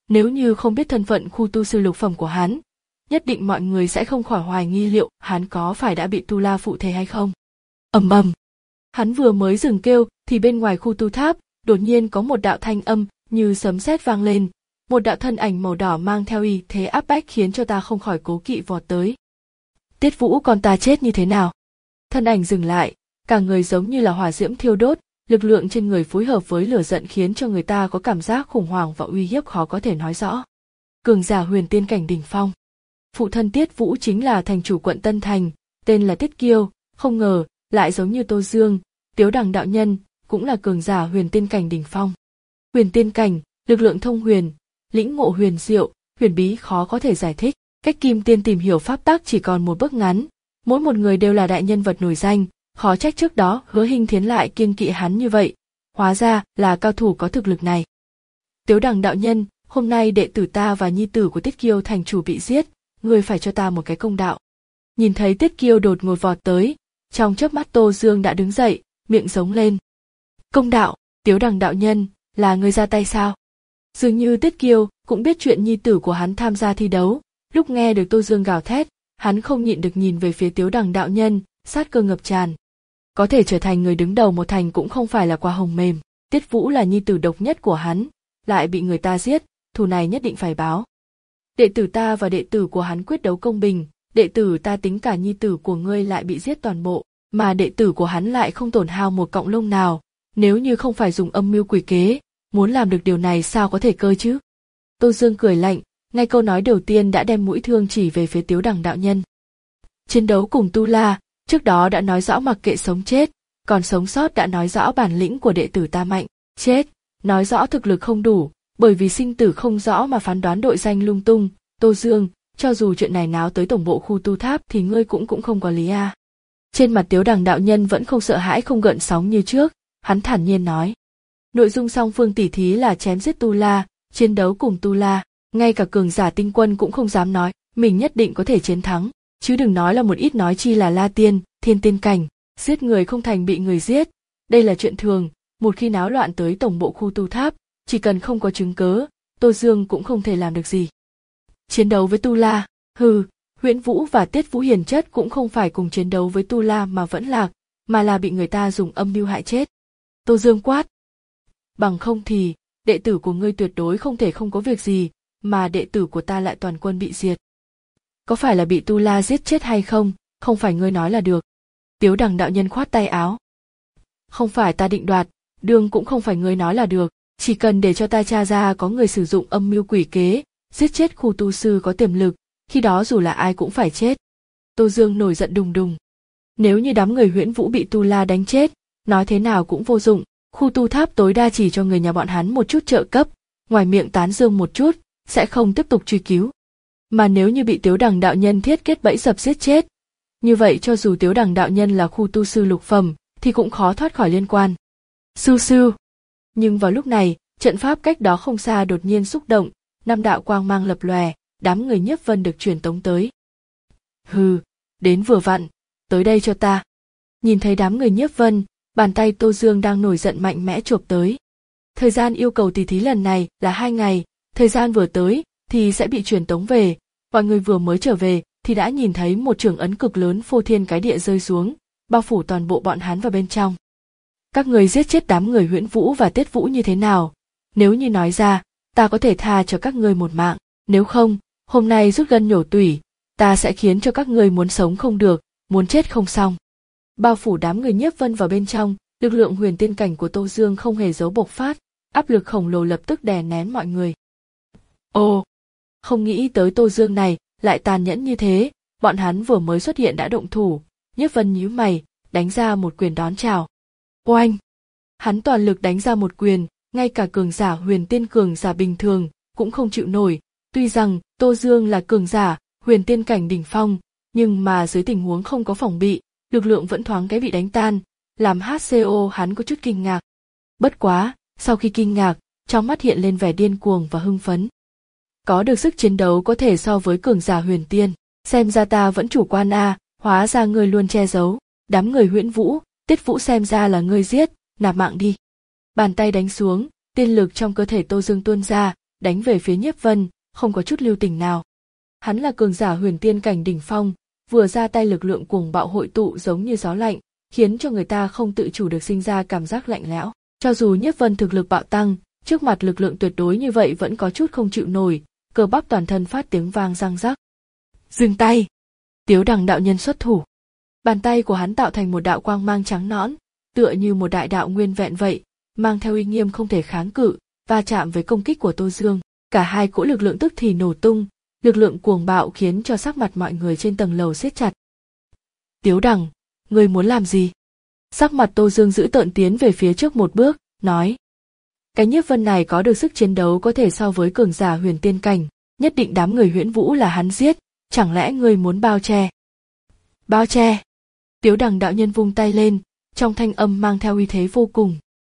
Nếu như không biết thân phận khu tu sư lục phẩm của hắn, nhất định mọi người sẽ không khỏi hoài nghi liệu hắn có phải đã bị tu la phụ thể hay không. Ầm ầm. Hắn vừa mới dừng kêu thì bên ngoài khu tu tháp đột nhiên có một đạo thanh âm như sấm sét vang lên, một đạo thân ảnh màu đỏ mang theo ý thế áp bách khiến cho ta không khỏi cố kỵ vọt tới. Tiết Vũ, con ta chết như thế nào? Thân ảnh dừng lại, cả người giống như là hỏa diễm thiêu đốt, lực lượng trên người phối hợp với lửa giận khiến cho người ta có cảm giác khủng hoảng và uy hiếp khó có thể nói rõ. Cường giả huyền tiên cảnh đỉnh phong. Phụ thân Tiết Vũ chính là thành chủ quận Tân Thành, tên là Tiết Kiêu, không ngờ lại giống như Tô Dương, Tiếu Đằng đạo nhân, cũng là cường giả huyền tiên cảnh đỉnh phong. Huyền tiên cảnh, lực lượng thông huyền, lĩnh ngộ huyền diệu, huyền bí khó có thể giải thích, cách kim tiên tìm hiểu pháp tắc chỉ còn một bước ngắn, mỗi một người đều là đại nhân vật nổi danh, khó trách trước đó Hứa Hinh Thiến lại kiêng kỵ hắn như vậy, hóa ra là cao thủ có thực lực này. Tiếu Đằng đạo nhân, hôm nay đệ tử ta và nhi tử của Tiết Kiêu thành chủ bị giết, ngươi phải cho ta một cái công đạo. Nhìn thấy Tiết Kiêu đột ngột vọt tới, trong chớp mắt Tô Dương đã đứng dậy, miệng giống lên. Công đạo, Tiếu Đằng đạo nhân, là ngươi ra tay sao? Dường như Tiết Kiêu cũng biết chuyện nhi tử của hắn tham gia thi đấu, lúc nghe được Tô Dương gào thét, hắn không nhịn được nhìn về phía Tiếu Đằng đạo nhân, sát cơ ngập tràn. Có thể trở thành người đứng đầu một thành cũng không phải là quả hồng mềm, Tiết Vũ là nhi tử độc nhất của hắn, lại bị người ta giết, thù này nhất định phải báo. Đệ tử ta và đệ tử của hắn quyết đấu công bình, đệ tử ta tính cả nhi tử của ngươi lại bị giết toàn bộ, mà đệ tử của hắn lại không tổn hao một cọng lông nào, nếu như không phải dùng âm mưu quỷ kế, muốn làm được điều này sao có thể cơ chứ? Tô Dương cười lạnh, ngay câu nói đầu tiên đã đem mũi thương chỉ về phía Tiếu Đằng đạo nhân. Chiến đấu cùng Tu La, trước đó đã nói rõ mặc kệ sống chết, còn sống sót đã nói rõ bản lĩnh của đệ tử ta mạnh, chết, nói rõ thực lực không đủ, bởi vì sinh tử không rõ mà phán đoán đội danh lung tung. Tô Dương, cho dù chuyện này náo tới tổng bộ khu tu tháp thì ngươi cũng cũng không có lý à. Trên mặt Tiếu Đằng đạo nhân vẫn không sợ hãi không gợn sóng như trước, hắn thản nhiên nói. Nội dung song phương tỉ thí là chém giết Tu La, chiến đấu cùng Tu La, ngay cả cường giả tinh quân cũng không dám nói mình nhất định có thể chiến thắng, chứ đừng nói là một ít nói chi là La Tiên, Thiên Tiên cảnh, giết người không thành bị người giết, đây là chuyện thường, một khi náo loạn tới tổng bộ khu tu tháp, chỉ cần không có chứng cớ, Tô Dương cũng không thể làm được gì. Chiến đấu với Tu La, hừ, Huyễn Vũ và Tiết Vũ hiền chất cũng không phải cùng chiến đấu với Tu La mà vẫn lạc, mà là bị người ta dùng âm mưu hại chết. Tô Dương quát. Bằng không thì, đệ tử của ngươi tuyệt đối không thể không có việc gì, mà đệ tử của ta lại toàn quân bị diệt. Có phải là bị Tu La giết chết hay không, không phải ngươi nói là được. Tiếu Đằng đạo nhân khoát tay áo. Không phải ta định đoạt, đương cũng không phải ngươi nói là được, chỉ cần để cho ta tra ra có người sử dụng âm mưu quỷ kế, giết chết khu tu sư có tiềm lực, khi đó dù là ai cũng phải chết. Tô Dương nổi giận đùng đùng. Nếu như đám người Huyễn Vũ bị Tu La đánh chết, nói thế nào cũng vô dụng, khu tu tháp tối đa chỉ cho người nhà bọn hắn một chút trợ cấp, ngoài miệng tán dương một chút, sẽ không tiếp tục truy cứu. Mà nếu như bị Tiếu Đằng đạo nhân thiết kết bẫy dập giết chết, như vậy cho dù Tiếu Đằng đạo nhân là khu tu sư lục phẩm, thì cũng khó thoát khỏi liên quan. Sưu sưu. Nhưng vào lúc này, trận pháp cách đó không xa đột nhiên xúc động, năm đạo quang mang lập lòe, đám người Nhiếp Vân được truyền tống tới. Hừ, đến vừa vặn, tới đây cho ta. Nhìn thấy đám người Nhiếp Vân, bàn tay Tô Dương đang nổi giận mạnh mẽ chộp tới. Thời gian yêu cầu tỷ thí lần này là hai ngày, thời gian vừa tới thì sẽ bị truyền tống về, mọi người vừa mới trở về thì đã nhìn thấy một trường ấn cực lớn phô thiên cái địa rơi xuống, bao phủ toàn bộ bọn hắn vào bên trong. Các người giết chết đám người Huyễn Vũ và Tiết Vũ như thế nào? Nếu như nói ra, ta có thể tha cho các ngươi một mạng, nếu không, hôm nay rút gân nhổ tủy, ta sẽ khiến cho các ngươi muốn sống không được, muốn chết không xong. Bao phủ đám người Nhiếp Vân vào bên trong, lực lượng huyền tiên cảnh của Tô Dương không hề giấu bộc phát, áp lực khổng lồ lập tức đè nén mọi người. Ồ, không nghĩ tới Tô Dương này lại tàn nhẫn như thế, bọn hắn vừa mới xuất hiện đã động thủ, Nhiếp Vân nhíu mày, đánh ra một quyền đón chào. Oanh! Hắn toàn lực đánh ra một quyền, ngay cả cường giả huyền tiên cường giả bình thường cũng không chịu nổi, tuy rằng Tô Dương là cường giả huyền tiên cảnh đỉnh phong, nhưng mà dưới tình huống không có phòng bị, lực lượng vẫn thoáng cái bị đánh tan, làm hát xê o hắn có chút kinh ngạc. Bất quá, sau khi kinh ngạc, trong mắt hiện lên vẻ điên cuồng và hưng phấn. Có được sức chiến đấu có thể so với cường giả huyền tiên, xem ra ta vẫn chủ quan a, à, hóa ra ngươi luôn che giấu, đám người Huyễn Vũ, Tiết Vũ xem ra là ngươi giết, nạp mạng đi. Bàn tay đánh xuống, tiên lực trong cơ thể Tô Dương tuôn ra, đánh về phía Nhiếp Vân, không có chút lưu tình nào. Hắn là cường giả huyền tiên cảnh đỉnh phong, vừa ra tay lực lượng cuồng bạo hội tụ giống như gió lạnh, khiến cho người ta không tự chủ được sinh ra cảm giác lạnh lẽo. Cho dù Nhiếp Vân thực lực bạo tăng, trước mặt lực lượng tuyệt đối như vậy vẫn có chút không chịu nổi, cơ bắp toàn thân phát tiếng vang răng rắc. Dừng tay! Tiếu Đằng đạo nhân xuất thủ. Bàn tay của hắn tạo thành một đạo quang mang trắng nõn, tựa như một đại đạo nguyên vẹn vậy, mang theo uy nghiêm không thể kháng cự, va chạm với công kích của Tô Dương. Cả hai cỗ lực lượng tức thì nổ tung, lực lượng cuồng bạo khiến cho sắc mặt mọi người trên tầng lầu siết chặt. Tiếu Đằng, ngươi muốn làm gì? Sắc mặt Tô Dương giữ tợn tiến về phía trước một bước, nói. Cái Nhiếp Vân này có được sức chiến đấu có thể so với cường giả huyền tiên cảnh, nhất định đám người Huyễn Vũ là hắn giết, chẳng lẽ ngươi muốn bao che? Bao che! Tiếu Đằng đạo nhân vung tay lên, trong thanh âm mang theo uy thế vô cùng.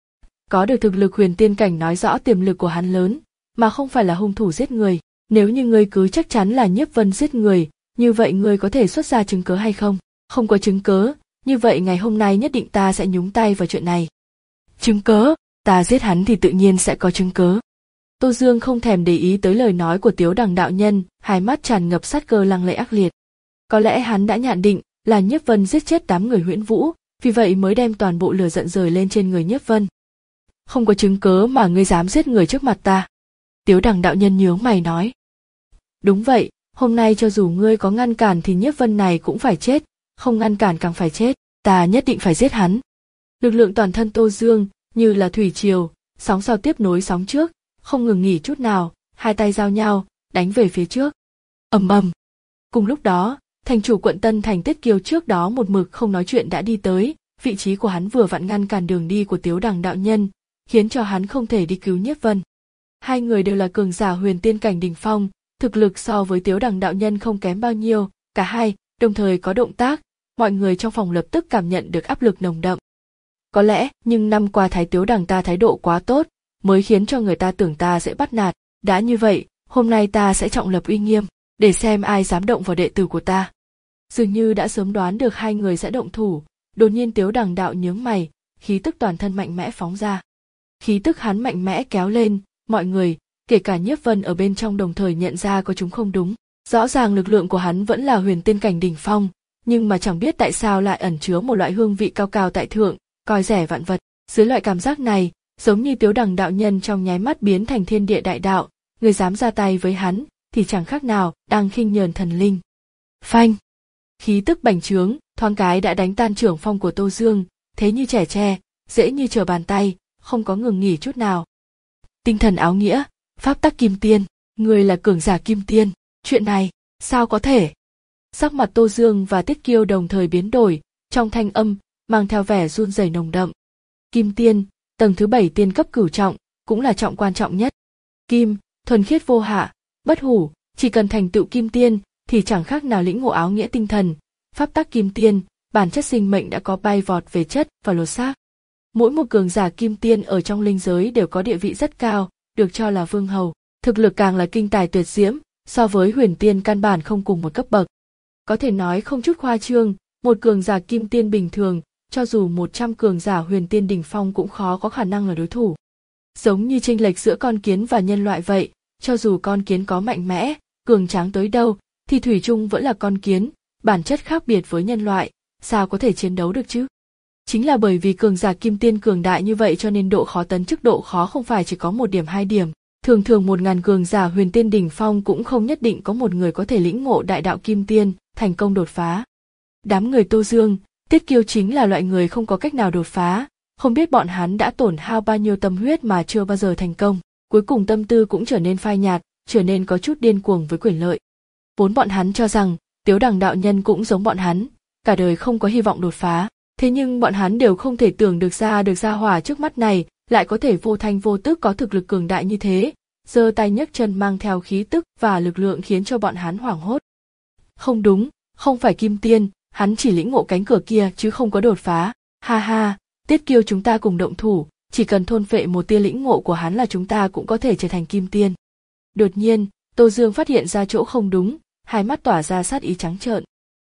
Có được thực lực huyền tiên cảnh nói rõ tiềm lực của hắn lớn, mà không phải là hung thủ giết người. Nếu như ngươi cứ chắc chắn là Nhiếp Vân giết người, như vậy ngươi có thể xuất ra chứng cớ hay không? Không có chứng cớ, như vậy ngày hôm nay nhất định ta sẽ nhúng tay vào chuyện này. Chứng cớ? Ta giết hắn thì tự nhiên sẽ có chứng cớ. Tô Dương không thèm để ý tới lời nói của Tiếu Đằng đạo nhân, hai mắt tràn ngập sát cơ lăng lệ ác liệt. Có lẽ hắn đã nhận định là Nhiếp Vân giết chết đám người Huyễn Vũ, vì vậy mới đem toàn bộ lửa giận rời lên trên người Nhiếp Vân. Không có chứng cớ mà ngươi dám giết người trước mặt ta. Tiếu Đằng đạo nhân nhướng mày nói. Đúng vậy, hôm nay cho dù ngươi có ngăn cản thì Nhiếp Vân này cũng phải chết, không ngăn cản càng phải chết, ta nhất định phải giết hắn. Lực lượng toàn thân Tô Dương như là thủy triều, sóng sau tiếp nối sóng trước, không ngừng nghỉ chút nào, hai tay giao nhau, đánh về phía trước. Ầm ầm. Cùng lúc đó, thành chủ quận Tân Thành Tiết Kiêu trước đó một mực không nói chuyện đã đi tới, vị trí của hắn vừa vặn ngăn cản đường đi của Tiếu Đằng đạo nhân, khiến cho hắn không thể đi cứu Nhiếp Vân. Hai người đều là cường giả huyền tiên cảnh đỉnh phong, thực lực so với Tiếu Đằng đạo nhân không kém bao nhiêu, cả hai đồng thời có động tác, mọi người trong phòng lập tức cảm nhận được áp lực nồng đậm. Có lẽ, nhưng năm qua Thái Tiếu Đằng ta thái độ quá tốt, mới khiến cho người ta tưởng ta sẽ bắt nạt, đã như vậy, hôm nay ta sẽ trọng lập uy nghiêm, để xem ai dám động vào đệ tử của ta. Dường như đã sớm đoán được hai người sẽ động thủ, đột nhiên Tiếu Đằng đạo nhướng mày, khí tức toàn thân mạnh mẽ phóng ra. Khí tức hắn mạnh mẽ kéo lên, mọi người, kể cả Nhiếp Vân ở bên trong đồng thời nhận ra có chúng không đúng. Rõ ràng lực lượng của hắn vẫn là huyền tiên cảnh đỉnh phong, nhưng mà chẳng biết tại sao lại ẩn chứa một loại hương vị cao cao tại thượng, coi rẻ vạn vật. Dưới loại cảm giác này, giống như Tiếu Đằng đạo nhân trong nháy mắt biến thành thiên địa đại đạo, người dám ra tay với hắn thì chẳng khác nào đang khinh nhờn thần linh. Phanh! Khí tức bành trướng, thoáng cái đã đánh tan trưởng phong của Tô Dương, thế như trẻ tre, dễ như trở bàn tay, không có ngừng nghỉ chút nào. Tinh thần áo nghĩa, pháp tắc kim tiên, người là cường giả kim tiên, chuyện này, sao có thể? Sắc mặt Tô Dương và Tiết Kiêu đồng thời biến đổi, trong thanh âm, mang theo vẻ run rẩy nồng đậm. Kim tiên, tầng thứ bảy tiên cấp cửu trọng, cũng là trọng quan trọng nhất. Kim, thuần khiết vô hạ, bất hủ, chỉ cần thành tựu kim tiên, thì chẳng khác nào lĩnh ngộ áo nghĩa tinh thần, pháp tắc kim tiên, bản chất sinh mệnh đã có bay vọt về chất và lột xác. Mỗi một cường giả kim tiên ở trong linh giới đều có địa vị rất cao, được cho là vương hầu, thực lực càng là kinh tài tuyệt diễm, so với huyền tiên căn bản không cùng một cấp bậc. Có thể nói không chút khoa trương, một cường giả kim tiên bình thường, cho dù một trăm cường giả huyền tiên đỉnh phong cũng khó có khả năng là đối thủ. Giống như chênh lệch giữa con kiến và nhân loại vậy, cho dù con kiến có mạnh mẽ, cường tráng tới đâu, thì thủy chung vẫn là con kiến, bản chất khác biệt với nhân loại, sao có thể chiến đấu được chứ? Chính là bởi vì cường giả kim tiên cường đại như vậy cho nên độ khó tấn chức độ khó không phải chỉ có một điểm hai điểm. Thường thường một ngàn cường giả huyền tiên đỉnh phong cũng không nhất định có một người có thể lĩnh ngộ đại đạo kim tiên, thành công đột phá. Đám người Tô Dương, Tiết Kiêu chính là loại người không có cách nào đột phá, không biết bọn hắn đã tổn hao bao nhiêu tâm huyết mà chưa bao giờ thành công, cuối cùng tâm tư cũng trở nên phai nhạt, trở nên có chút điên cuồng với quyền lợi. Vốn bọn hắn cho rằng, Tiếu Đằng đạo nhân cũng giống bọn hắn, cả đời không có hy vọng đột phá, thế nhưng bọn hắn đều không thể tưởng được ra được gia hỏa trước mắt này, lại có thể vô thanh vô tức có thực lực cường đại như thế, giơ tay nhấc chân mang theo khí tức và lực lượng khiến cho bọn hắn hoảng hốt. Không đúng, không phải kim tiên, hắn chỉ lĩnh ngộ cánh cửa kia chứ không có đột phá, ha ha, Tiết Kiêu chúng ta cùng động thủ, chỉ cần thôn phệ một tia lĩnh ngộ của hắn là chúng ta cũng có thể trở thành kim tiên. Đột nhiên, Tô Dương phát hiện ra chỗ không đúng, hai mắt tỏa ra sát ý trắng trợn.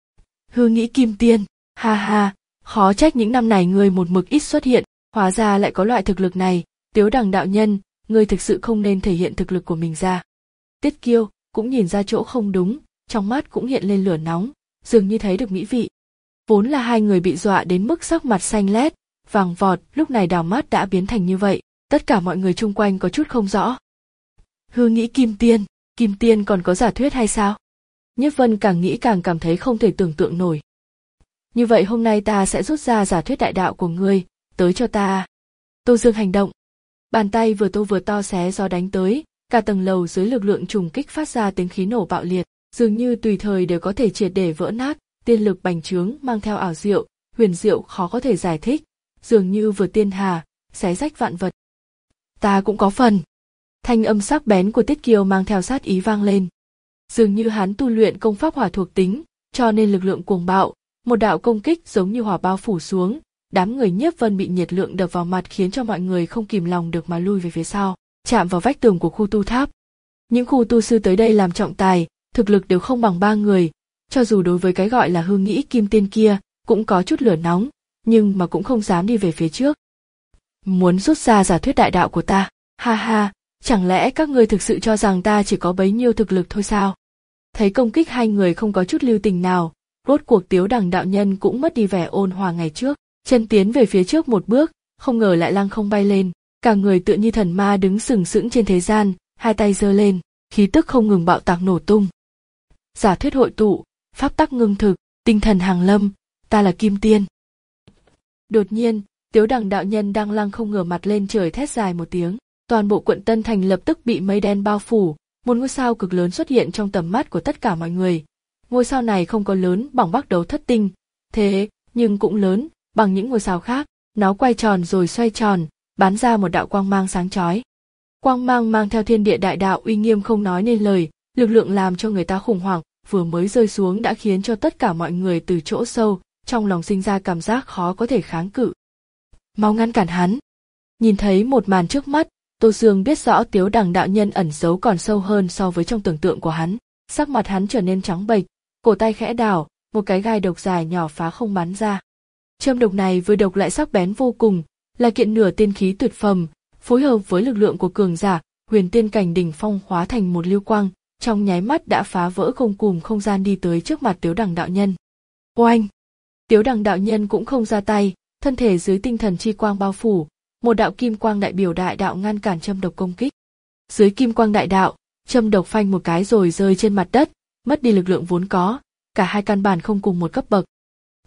Hư nghĩ kim tiên, ha ha, khó trách những năm này người một mực ít xuất hiện, hóa ra lại có loại thực lực này. Tiếu Đằng đạo nhân, ngươi thực sự không nên thể hiện thực lực của mình ra. Tiết Kiêu cũng nhìn ra chỗ không đúng, trong mắt cũng hiện lên lửa nóng, dường như thấy được mỹ vị. Vốn là hai người bị dọa đến mức sắc mặt xanh lét, vàng vọt, lúc này đào mắt đã biến thành như vậy, tất cả mọi người chung quanh có chút không rõ. Hư nghĩ Kim Tiên, Kim Tiên còn có giả thuyết hay sao? Nhiếp Vân càng nghĩ càng cảm thấy không thể tưởng tượng nổi. Như vậy hôm nay ta sẽ rút ra giả thuyết đại đạo của ngươi, tới cho ta. Tô Dương hành động. Bàn tay vừa tô vừa to xé gió đánh tới, cả tầng lầu dưới lực lượng trùng kích phát ra tiếng khí nổ bạo liệt, dường như tùy thời đều có thể triệt để vỡ nát, tiên lực bành trướng mang theo ảo diệu, huyền diệu khó có thể giải thích, dường như vừa tiên hà, xé rách vạn vật. Ta cũng có phần. Thanh âm sắc bén của Tiết Kiêu mang theo sát ý vang lên. Dường như hắn tu luyện công pháp hỏa thuộc tính, cho nên lực lượng cuồng bạo, một đạo công kích giống như hỏa bao phủ xuống, đám người Nhiếp Vân bị nhiệt lượng đập vào mặt khiến cho mọi người không kìm lòng được mà lui về phía sau, chạm vào vách tường của khu tu tháp. Những khu tu sư tới đây làm trọng tài, thực lực đều không bằng ba người, cho dù đối với cái gọi là hư nghĩ Kim Tiên kia, cũng có chút lửa nóng, nhưng mà cũng không dám đi về phía trước. Muốn rút ra giả thuyết đại đạo của ta, ha ha, chẳng lẽ các ngươi thực sự cho rằng ta chỉ có bấy nhiêu thực lực thôi sao? Thấy công kích hai người không có chút lưu tình nào, rốt cuộc Tiếu Đằng đạo nhân cũng mất đi vẻ ôn hòa ngày trước, chân tiến về phía trước một bước, không ngờ lại lăng không bay lên, cả người tựa như thần ma đứng sừng sững trên thế gian, hai tay giơ lên, khí tức không ngừng bạo tạc nổ tung. Giả thuyết hội tụ, pháp tắc ngưng thực, tinh thần hàng lâm, ta là Kim Tiên. Đột nhiên, Tiếu Đằng đạo nhân đang lăng không ngửa mặt lên trời thét dài một tiếng, toàn bộ quận Tân Thành lập tức bị mây đen bao phủ, một ngôi sao cực lớn xuất hiện trong tầm mắt của tất cả mọi người. Ngôi sao này không có lớn bằng Bắc Đấu Thất Tinh, thế nhưng cũng lớn bằng những ngôi sao khác, nó quay tròn rồi xoay tròn, bắn ra một đạo quang mang sáng chói. Quang mang mang theo thiên địa đại đạo uy nghiêm không nói nên lời, lực lượng làm cho người ta khủng hoảng, vừa mới rơi xuống đã khiến cho tất cả mọi người từ chỗ sâu trong lòng sinh ra cảm giác khó có thể kháng cự. Mau ngăn cản hắn. Nhìn thấy một màn trước mắt, Tô Dương biết rõ Tiếu Đằng đạo nhân ẩn giấu còn sâu hơn so với trong tưởng tượng của hắn, sắc mặt hắn trở nên trắng bệch, cổ tay khẽ đảo, một cái gai độc dài nhỏ phá không bắn ra. Châm độc này vừa độc lại sắc bén vô cùng, là kiện nửa tiên khí tuyệt phẩm, phối hợp với lực lượng của cường giả, huyền tiên cảnh đỉnh phong hóa thành một lưu quang, trong nháy mắt đã phá vỡ không cùm không gian đi tới trước mặt Tiếu Đằng đạo nhân. Oanh! Tiếu Đằng đạo nhân cũng không ra tay, thân thể dưới tinh thần chi quang bao phủ, một đạo kim quang đại biểu đại đạo ngăn cản châm độc công kích. Dưới kim quang đại đạo, châm độc phanh một cái rồi rơi trên mặt đất, mất đi lực lượng vốn có, cả hai căn bản không cùng một cấp bậc.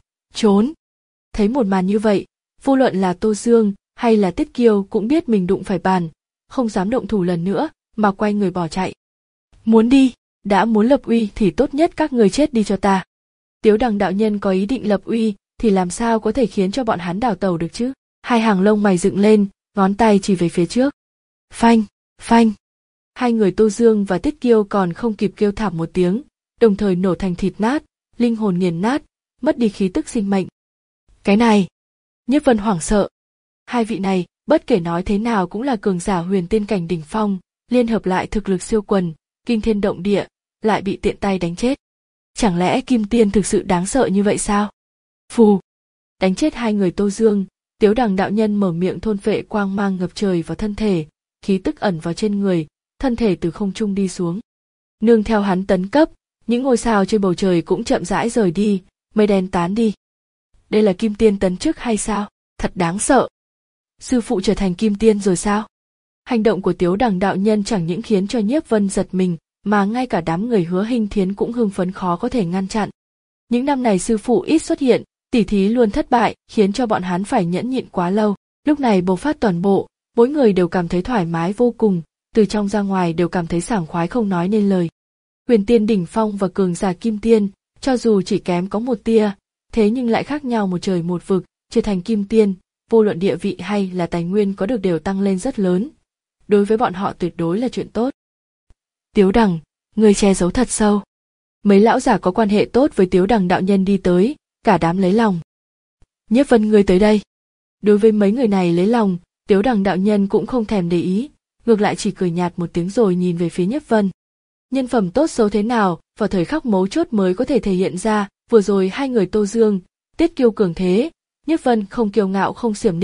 Trốn! Thấy một màn như vậy, vô luận là Tô Dương hay là Tiết Kiêu cũng biết mình đụng phải bàn, không dám động thủ lần nữa, mà quay người bỏ chạy. Muốn đi, đã muốn lập uy thì tốt nhất các người chết đi cho ta. Tiếu Đằng đạo nhân có ý định lập uy, thì làm sao có thể khiến cho bọn hắn đào tẩu được chứ? Hai hàng lông mày dựng lên, ngón tay chỉ về phía trước. Phanh, phanh. Hai người Tô Dương và Tiết Kiêu còn không kịp kêu thảm một tiếng, đồng thời nổ thành thịt nát, linh hồn nghiền nát, mất đi khí tức sinh mệnh. Cái này, Nhiếp Vân hoảng sợ. Hai vị này, bất kể nói thế nào cũng là cường giả huyền tiên cảnh đỉnh phong, liên hợp lại thực lực siêu quần, kinh thiên động địa, lại bị tiện tay đánh chết. Chẳng lẽ Kim Tiên thực sự đáng sợ như vậy sao? Phù! Đánh chết hai người Tô Dương, Tiếu Đằng đạo nhân mở miệng thôn phệ quang mang ngập trời vào thân thể, khí tức ẩn vào trên người, thân thể từ không trung đi xuống. Nương theo hắn tấn cấp, những ngôi sao trên bầu trời cũng chậm rãi rời đi, mây đen tán đi. Đây là Kim Tiên tấn chức hay sao? Thật đáng sợ. Sư phụ trở thành Kim Tiên rồi sao? Hành động của Tiếu Đằng đạo nhân chẳng những khiến cho Nhiếp Vân giật mình, mà ngay cả đám người Hứa Hinh Thiến cũng hưng phấn khó có thể ngăn chặn. Những năm này sư phụ ít xuất hiện, tỉ thí luôn thất bại, khiến cho bọn hắn phải nhẫn nhịn quá lâu. Lúc này bộc phát toàn bộ, mỗi người đều cảm thấy thoải mái vô cùng, từ trong ra ngoài đều cảm thấy sảng khoái không nói nên lời. Huyền tiên đỉnh phong và cường giả Kim Tiên, cho dù chỉ kém có một tia, thế nhưng lại khác nhau một trời một vực, trở thành Kim Tiên, vô luận địa vị hay là tài nguyên có được đều tăng lên rất lớn. Đối với bọn họ tuyệt đối là chuyện tốt. Tiếu Đằng, người che giấu thật sâu. Mấy lão giả có quan hệ tốt với Tiếu Đằng đạo nhân đi tới, cả đám lấy lòng. Nhiếp Vân ngươi tới đây. Đối với mấy người này lấy lòng, Tiếu Đằng đạo nhân cũng không thèm để ý, ngược lại chỉ cười nhạt một tiếng rồi nhìn về phía Nhiếp Vân. Nhân phẩm tốt xấu thế nào, vào thời khắc mấu chốt mới có thể thể hiện ra, vừa rồi hai người Tô Dương, Tiết Kiêu cường thế, Nhiếp Vân không kiêu ngạo không xiểm nịnh,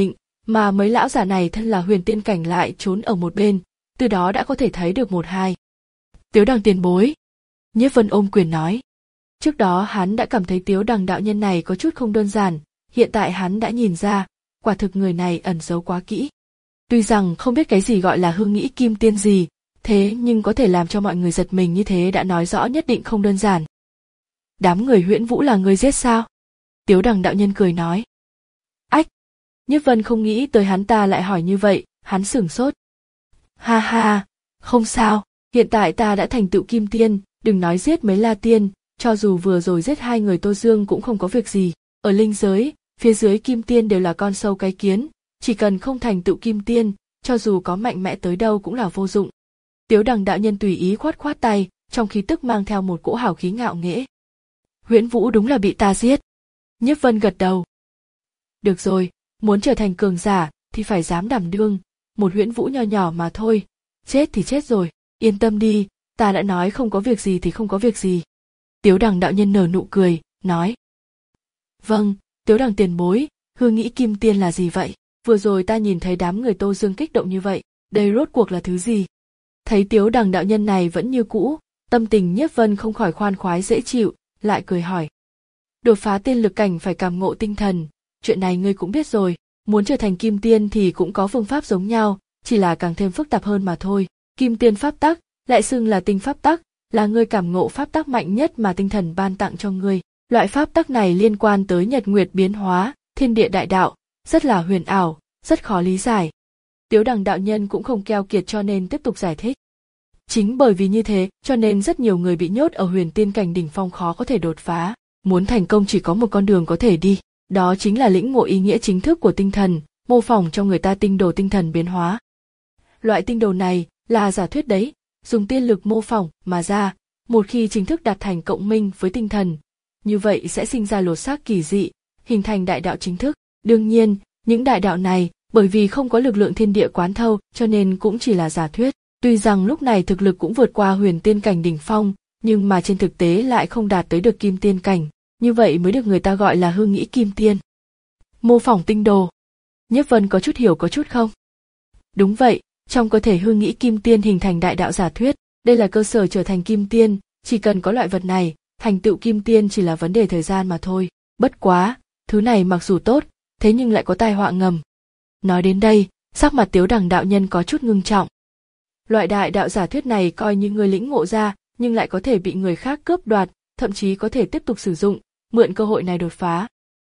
mà mấy lão giả này thân là huyền tiên cảnh lại trốn ở một bên, từ đó đã có thể thấy được một hai. Tiếu Đằng tiền bối. Nhiếp Vân ôm quyền nói. Trước đó hắn đã cảm thấy Tiếu Đằng đạo nhân này có chút không đơn giản, hiện tại hắn đã nhìn ra, quả thực người này ẩn giấu quá kỹ. Tuy rằng không biết cái gì gọi là hương nghĩ kim tiên gì, thế nhưng có thể làm cho mọi người giật mình như thế đã nói rõ nhất định không đơn giản. Đám người Huyễn Vũ là người giết sao? Tiếu Đằng đạo nhân cười nói. Ách! Nhiếp Vân không nghĩ tới hắn ta lại hỏi như vậy, hắn sửng sốt. Ha ha, không sao, hiện tại ta đã thành tựu kim tiên, đừng nói giết mấy la tiên, cho dù vừa rồi giết hai người Tô Dương cũng không có việc gì. Ở linh giới, phía dưới kim tiên đều là con sâu cái kiến, chỉ cần không thành tựu kim tiên, cho dù có mạnh mẽ tới đâu cũng là vô dụng. Tiếu Đằng đạo nhân tùy ý khoát khoát tay, trong khí tức mang theo một cỗ hào khí ngạo nghễ. Huyễn Vũ đúng là bị ta giết. Nhiếp Vân gật đầu. Được rồi, muốn trở thành cường giả thì phải dám đảm đương, một Huyễn Vũ nho nhỏ mà thôi, chết thì chết rồi, yên tâm đi, ta đã nói không có việc gì thì không có việc gì. Tiếu Đằng đạo nhân nở nụ cười, nói. Vâng, Tiếu Đằng tiền bối, hương nghĩ kim tiên là gì vậy? Vừa rồi ta nhìn thấy đám người Tô Dương kích động như vậy, đây rốt cuộc là thứ gì? Thấy Tiếu Đằng đạo nhân này vẫn như cũ, tâm tình Nhiếp Vân không khỏi khoan khoái dễ chịu, lại cười hỏi. Đột phá tiên lực cảnh phải cảm ngộ tinh thần, chuyện này ngươi cũng biết rồi, muốn trở thành kim tiên thì cũng có phương pháp giống nhau, chỉ là càng thêm phức tạp hơn mà thôi. Kim tiên pháp tắc, lại xưng là tinh pháp tắc, là ngươi cảm ngộ pháp tắc mạnh nhất mà tinh thần ban tặng cho ngươi. Loại pháp tắc này liên quan tới nhật nguyệt biến hóa, thiên địa đại đạo, rất là huyền ảo, rất khó lý giải. Tiếu Đằng đạo nhân cũng không keo kiệt cho nên tiếp tục giải thích. Chính bởi vì như thế, cho nên rất nhiều người bị nhốt ở huyền tiên cảnh đỉnh phong khó có thể đột phá. Muốn thành công chỉ có một con đường có thể đi, đó chính là lĩnh ngộ ý nghĩa chính thức của tinh thần, mô phỏng cho người ta tinh đồ tinh thần biến hóa. Loại tinh đồ này là giả thuyết đấy, dùng tiên lực mô phỏng mà ra, một khi chính thức đạt thành cộng minh với tinh thần, như vậy sẽ sinh ra lột xác kỳ dị, hình thành đại đạo chính thức. Đương nhiên, những đại đạo này, bởi vì không có lực lượng thiên địa quán thâu, cho nên cũng chỉ là giả thuyết. Tuy rằng lúc này thực lực cũng vượt qua huyền tiên cảnh đỉnh phong, nhưng mà trên thực tế lại không đạt tới được kim tiên cảnh, như vậy mới được người ta gọi là hương nghĩ kim tiên. Mô phỏng tinh đồ. Nhiếp Vân có chút hiểu có chút không? Đúng vậy, trong cơ thể hương nghĩ kim tiên hình thành đại đạo giả thuyết, đây là cơ sở trở thành kim tiên, chỉ cần có loại vật này, thành tựu kim tiên chỉ là vấn đề thời gian mà thôi. Bất quá, thứ này mặc dù tốt, thế nhưng lại có tai họa ngầm. Nói đến đây, sắc mặt Tiếu Đằng đạo nhân có chút ngưng trọng. Loại đại đạo giả thuyết này coi như người lĩnh ngộ ra, nhưng lại có thể bị người khác cướp đoạt, thậm chí có thể tiếp tục sử dụng, mượn cơ hội này đột phá.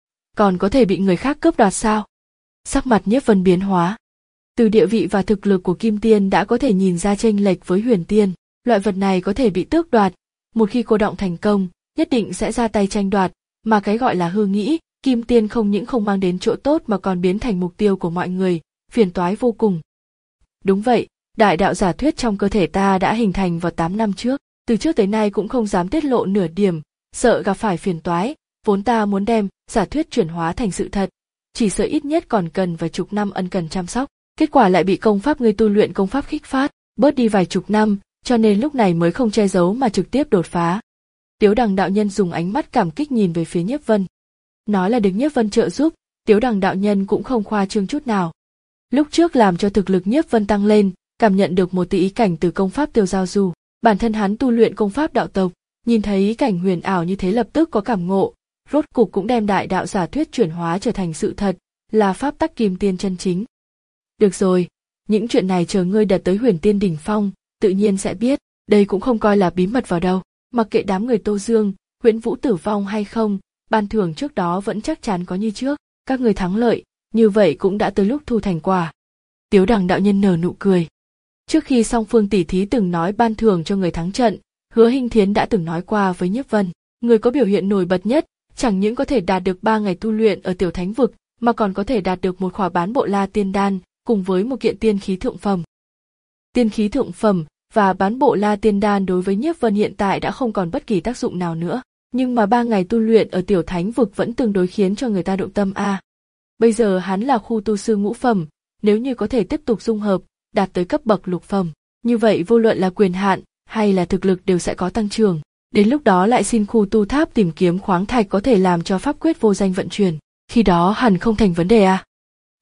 Còn có thể bị người khác cướp đoạt sao? Sắc mặt Nhiếp Vân biến hóa. Từ địa vị và thực lực của kim tiên đã có thể nhìn ra chênh lệch với huyền tiên, loại vật này có thể bị tước đoạt, một khi cô động thành công, nhất định sẽ ra tay tranh đoạt, mà cái gọi là hư nghĩ, kim tiên không những không mang đến chỗ tốt mà còn biến thành mục tiêu của mọi người, phiền toái vô cùng. Đúng vậy, đại đạo giả thuyết trong cơ thể ta đã hình thành vào tám năm trước, từ trước tới nay cũng không dám tiết lộ nửa điểm, sợ gặp phải phiền toái, vốn ta muốn đem giả thuyết chuyển hóa thành sự thật, chỉ sợ ít nhất còn cần vài chục năm ân cần chăm sóc, kết quả lại bị công pháp ngươi tu luyện công pháp khích phát, bớt đi vài chục năm, cho nên lúc này mới không che giấu mà trực tiếp đột phá. Tiếu Đằng đạo nhân dùng ánh mắt cảm kích nhìn về phía Nhiếp Vân. Nói là được Nhiếp Vân trợ giúp, Tiếu Đằng đạo nhân cũng không khoa trương chút nào. Lúc trước làm cho thực lực Nhiếp Vân tăng lên, cảm nhận được một tí ý cảnh từ công pháp Tiêu Giao Du, bản thân hắn tu luyện công pháp đạo tộc, nhìn thấy ý cảnh huyền ảo như thế lập tức có cảm ngộ, rốt cục cũng đem đại đạo giả thuyết chuyển hóa trở thành sự thật, là pháp tắc kim tiên chân chính. Được rồi, những chuyện này chờ ngươi đạt tới huyền tiên đỉnh phong, tự nhiên sẽ biết, đây cũng không coi là bí mật vào đâu, mặc kệ đám người Tô Dương, Huyễn Vũ tử vong hay không, ban thưởng trước đó vẫn chắc chắn có như trước, các người thắng lợi, như vậy cũng đã tới lúc thu thành quả. Tiếu Đằng đạo nhân nở nụ cười. Trước khi song phương tỷ thí từng nói ban thưởng cho người thắng trận, Hứa Hinh Thiến đã từng nói qua với Nhiếp Vân, người có biểu hiện nổi bật nhất, chẳng những có thể đạt được ba ngày tu luyện ở tiểu thánh vực, mà còn có thể đạt được một khỏa bán bộ la tiên đan, cùng với một kiện tiên khí thượng phẩm. Tiên khí thượng phẩm và bán bộ la tiên đan đối với Nhiếp Vân hiện tại đã không còn bất kỳ tác dụng nào nữa, nhưng mà ba ngày tu luyện ở tiểu thánh vực vẫn tương đối khiến cho người ta động tâm a. À. Bây giờ hắn là khu tu sư ngũ phẩm, nếu như có thể tiếp tục dung hợp, đạt tới cấp bậc lục phẩm, như vậy vô luận là quyền hạn hay là thực lực đều sẽ có tăng trưởng. Đến lúc đó lại xin khu tu tháp tìm kiếm khoáng thạch có thể làm cho pháp quyết vô danh vận chuyển, khi đó hẳn không thành vấn đề à.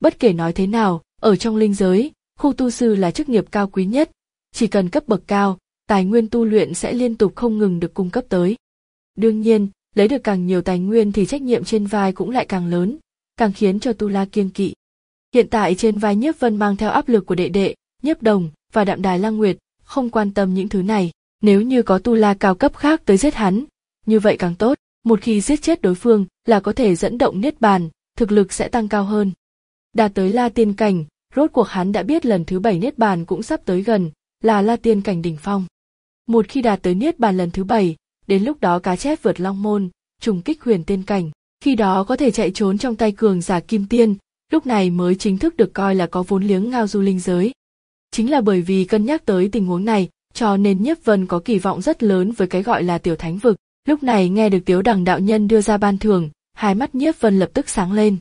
Bất kể nói thế nào, ở trong linh giới, khu tu sư là chức nghiệp cao quý nhất, chỉ cần cấp bậc cao, tài nguyên tu luyện sẽ liên tục không ngừng được cung cấp tới. Đương nhiên, lấy được càng nhiều tài nguyên thì trách nhiệm trên vai cũng lại càng lớn, càng khiến cho Tu La kiêng kỵ. Hiện tại trên vai Nhiếp Vân mang theo áp lực của đệ đệ, Nhiếp Đồng và Đạm Đài Lăng Nguyệt, không quan tâm những thứ này, nếu như có Tu La cao cấp khác tới giết hắn, như vậy càng tốt, một khi giết chết đối phương là có thể dẫn động niết bàn, thực lực sẽ tăng cao hơn. Đạt tới La Tiên cảnh, rốt cuộc hắn đã biết lần thứ bảy niết bàn cũng sắp tới gần, là La Tiên cảnh đỉnh phong. Một khi đạt tới niết bàn lần thứ bảy, đến lúc đó cá chép vượt long môn, trùng kích huyền tiên cảnh, khi đó có thể chạy trốn trong tay cường giả kim tiên, lúc này mới chính thức được coi là có vốn liếng ngao du linh giới. Chính là bởi vì cân nhắc tới tình huống này, cho nên Nhiếp Vân có kỳ vọng rất lớn với cái gọi là tiểu thánh vực. Lúc này nghe được Tiếu Đằng đạo nhân đưa ra ban thưởng, hai mắt Nhiếp Vân lập tức sáng lên.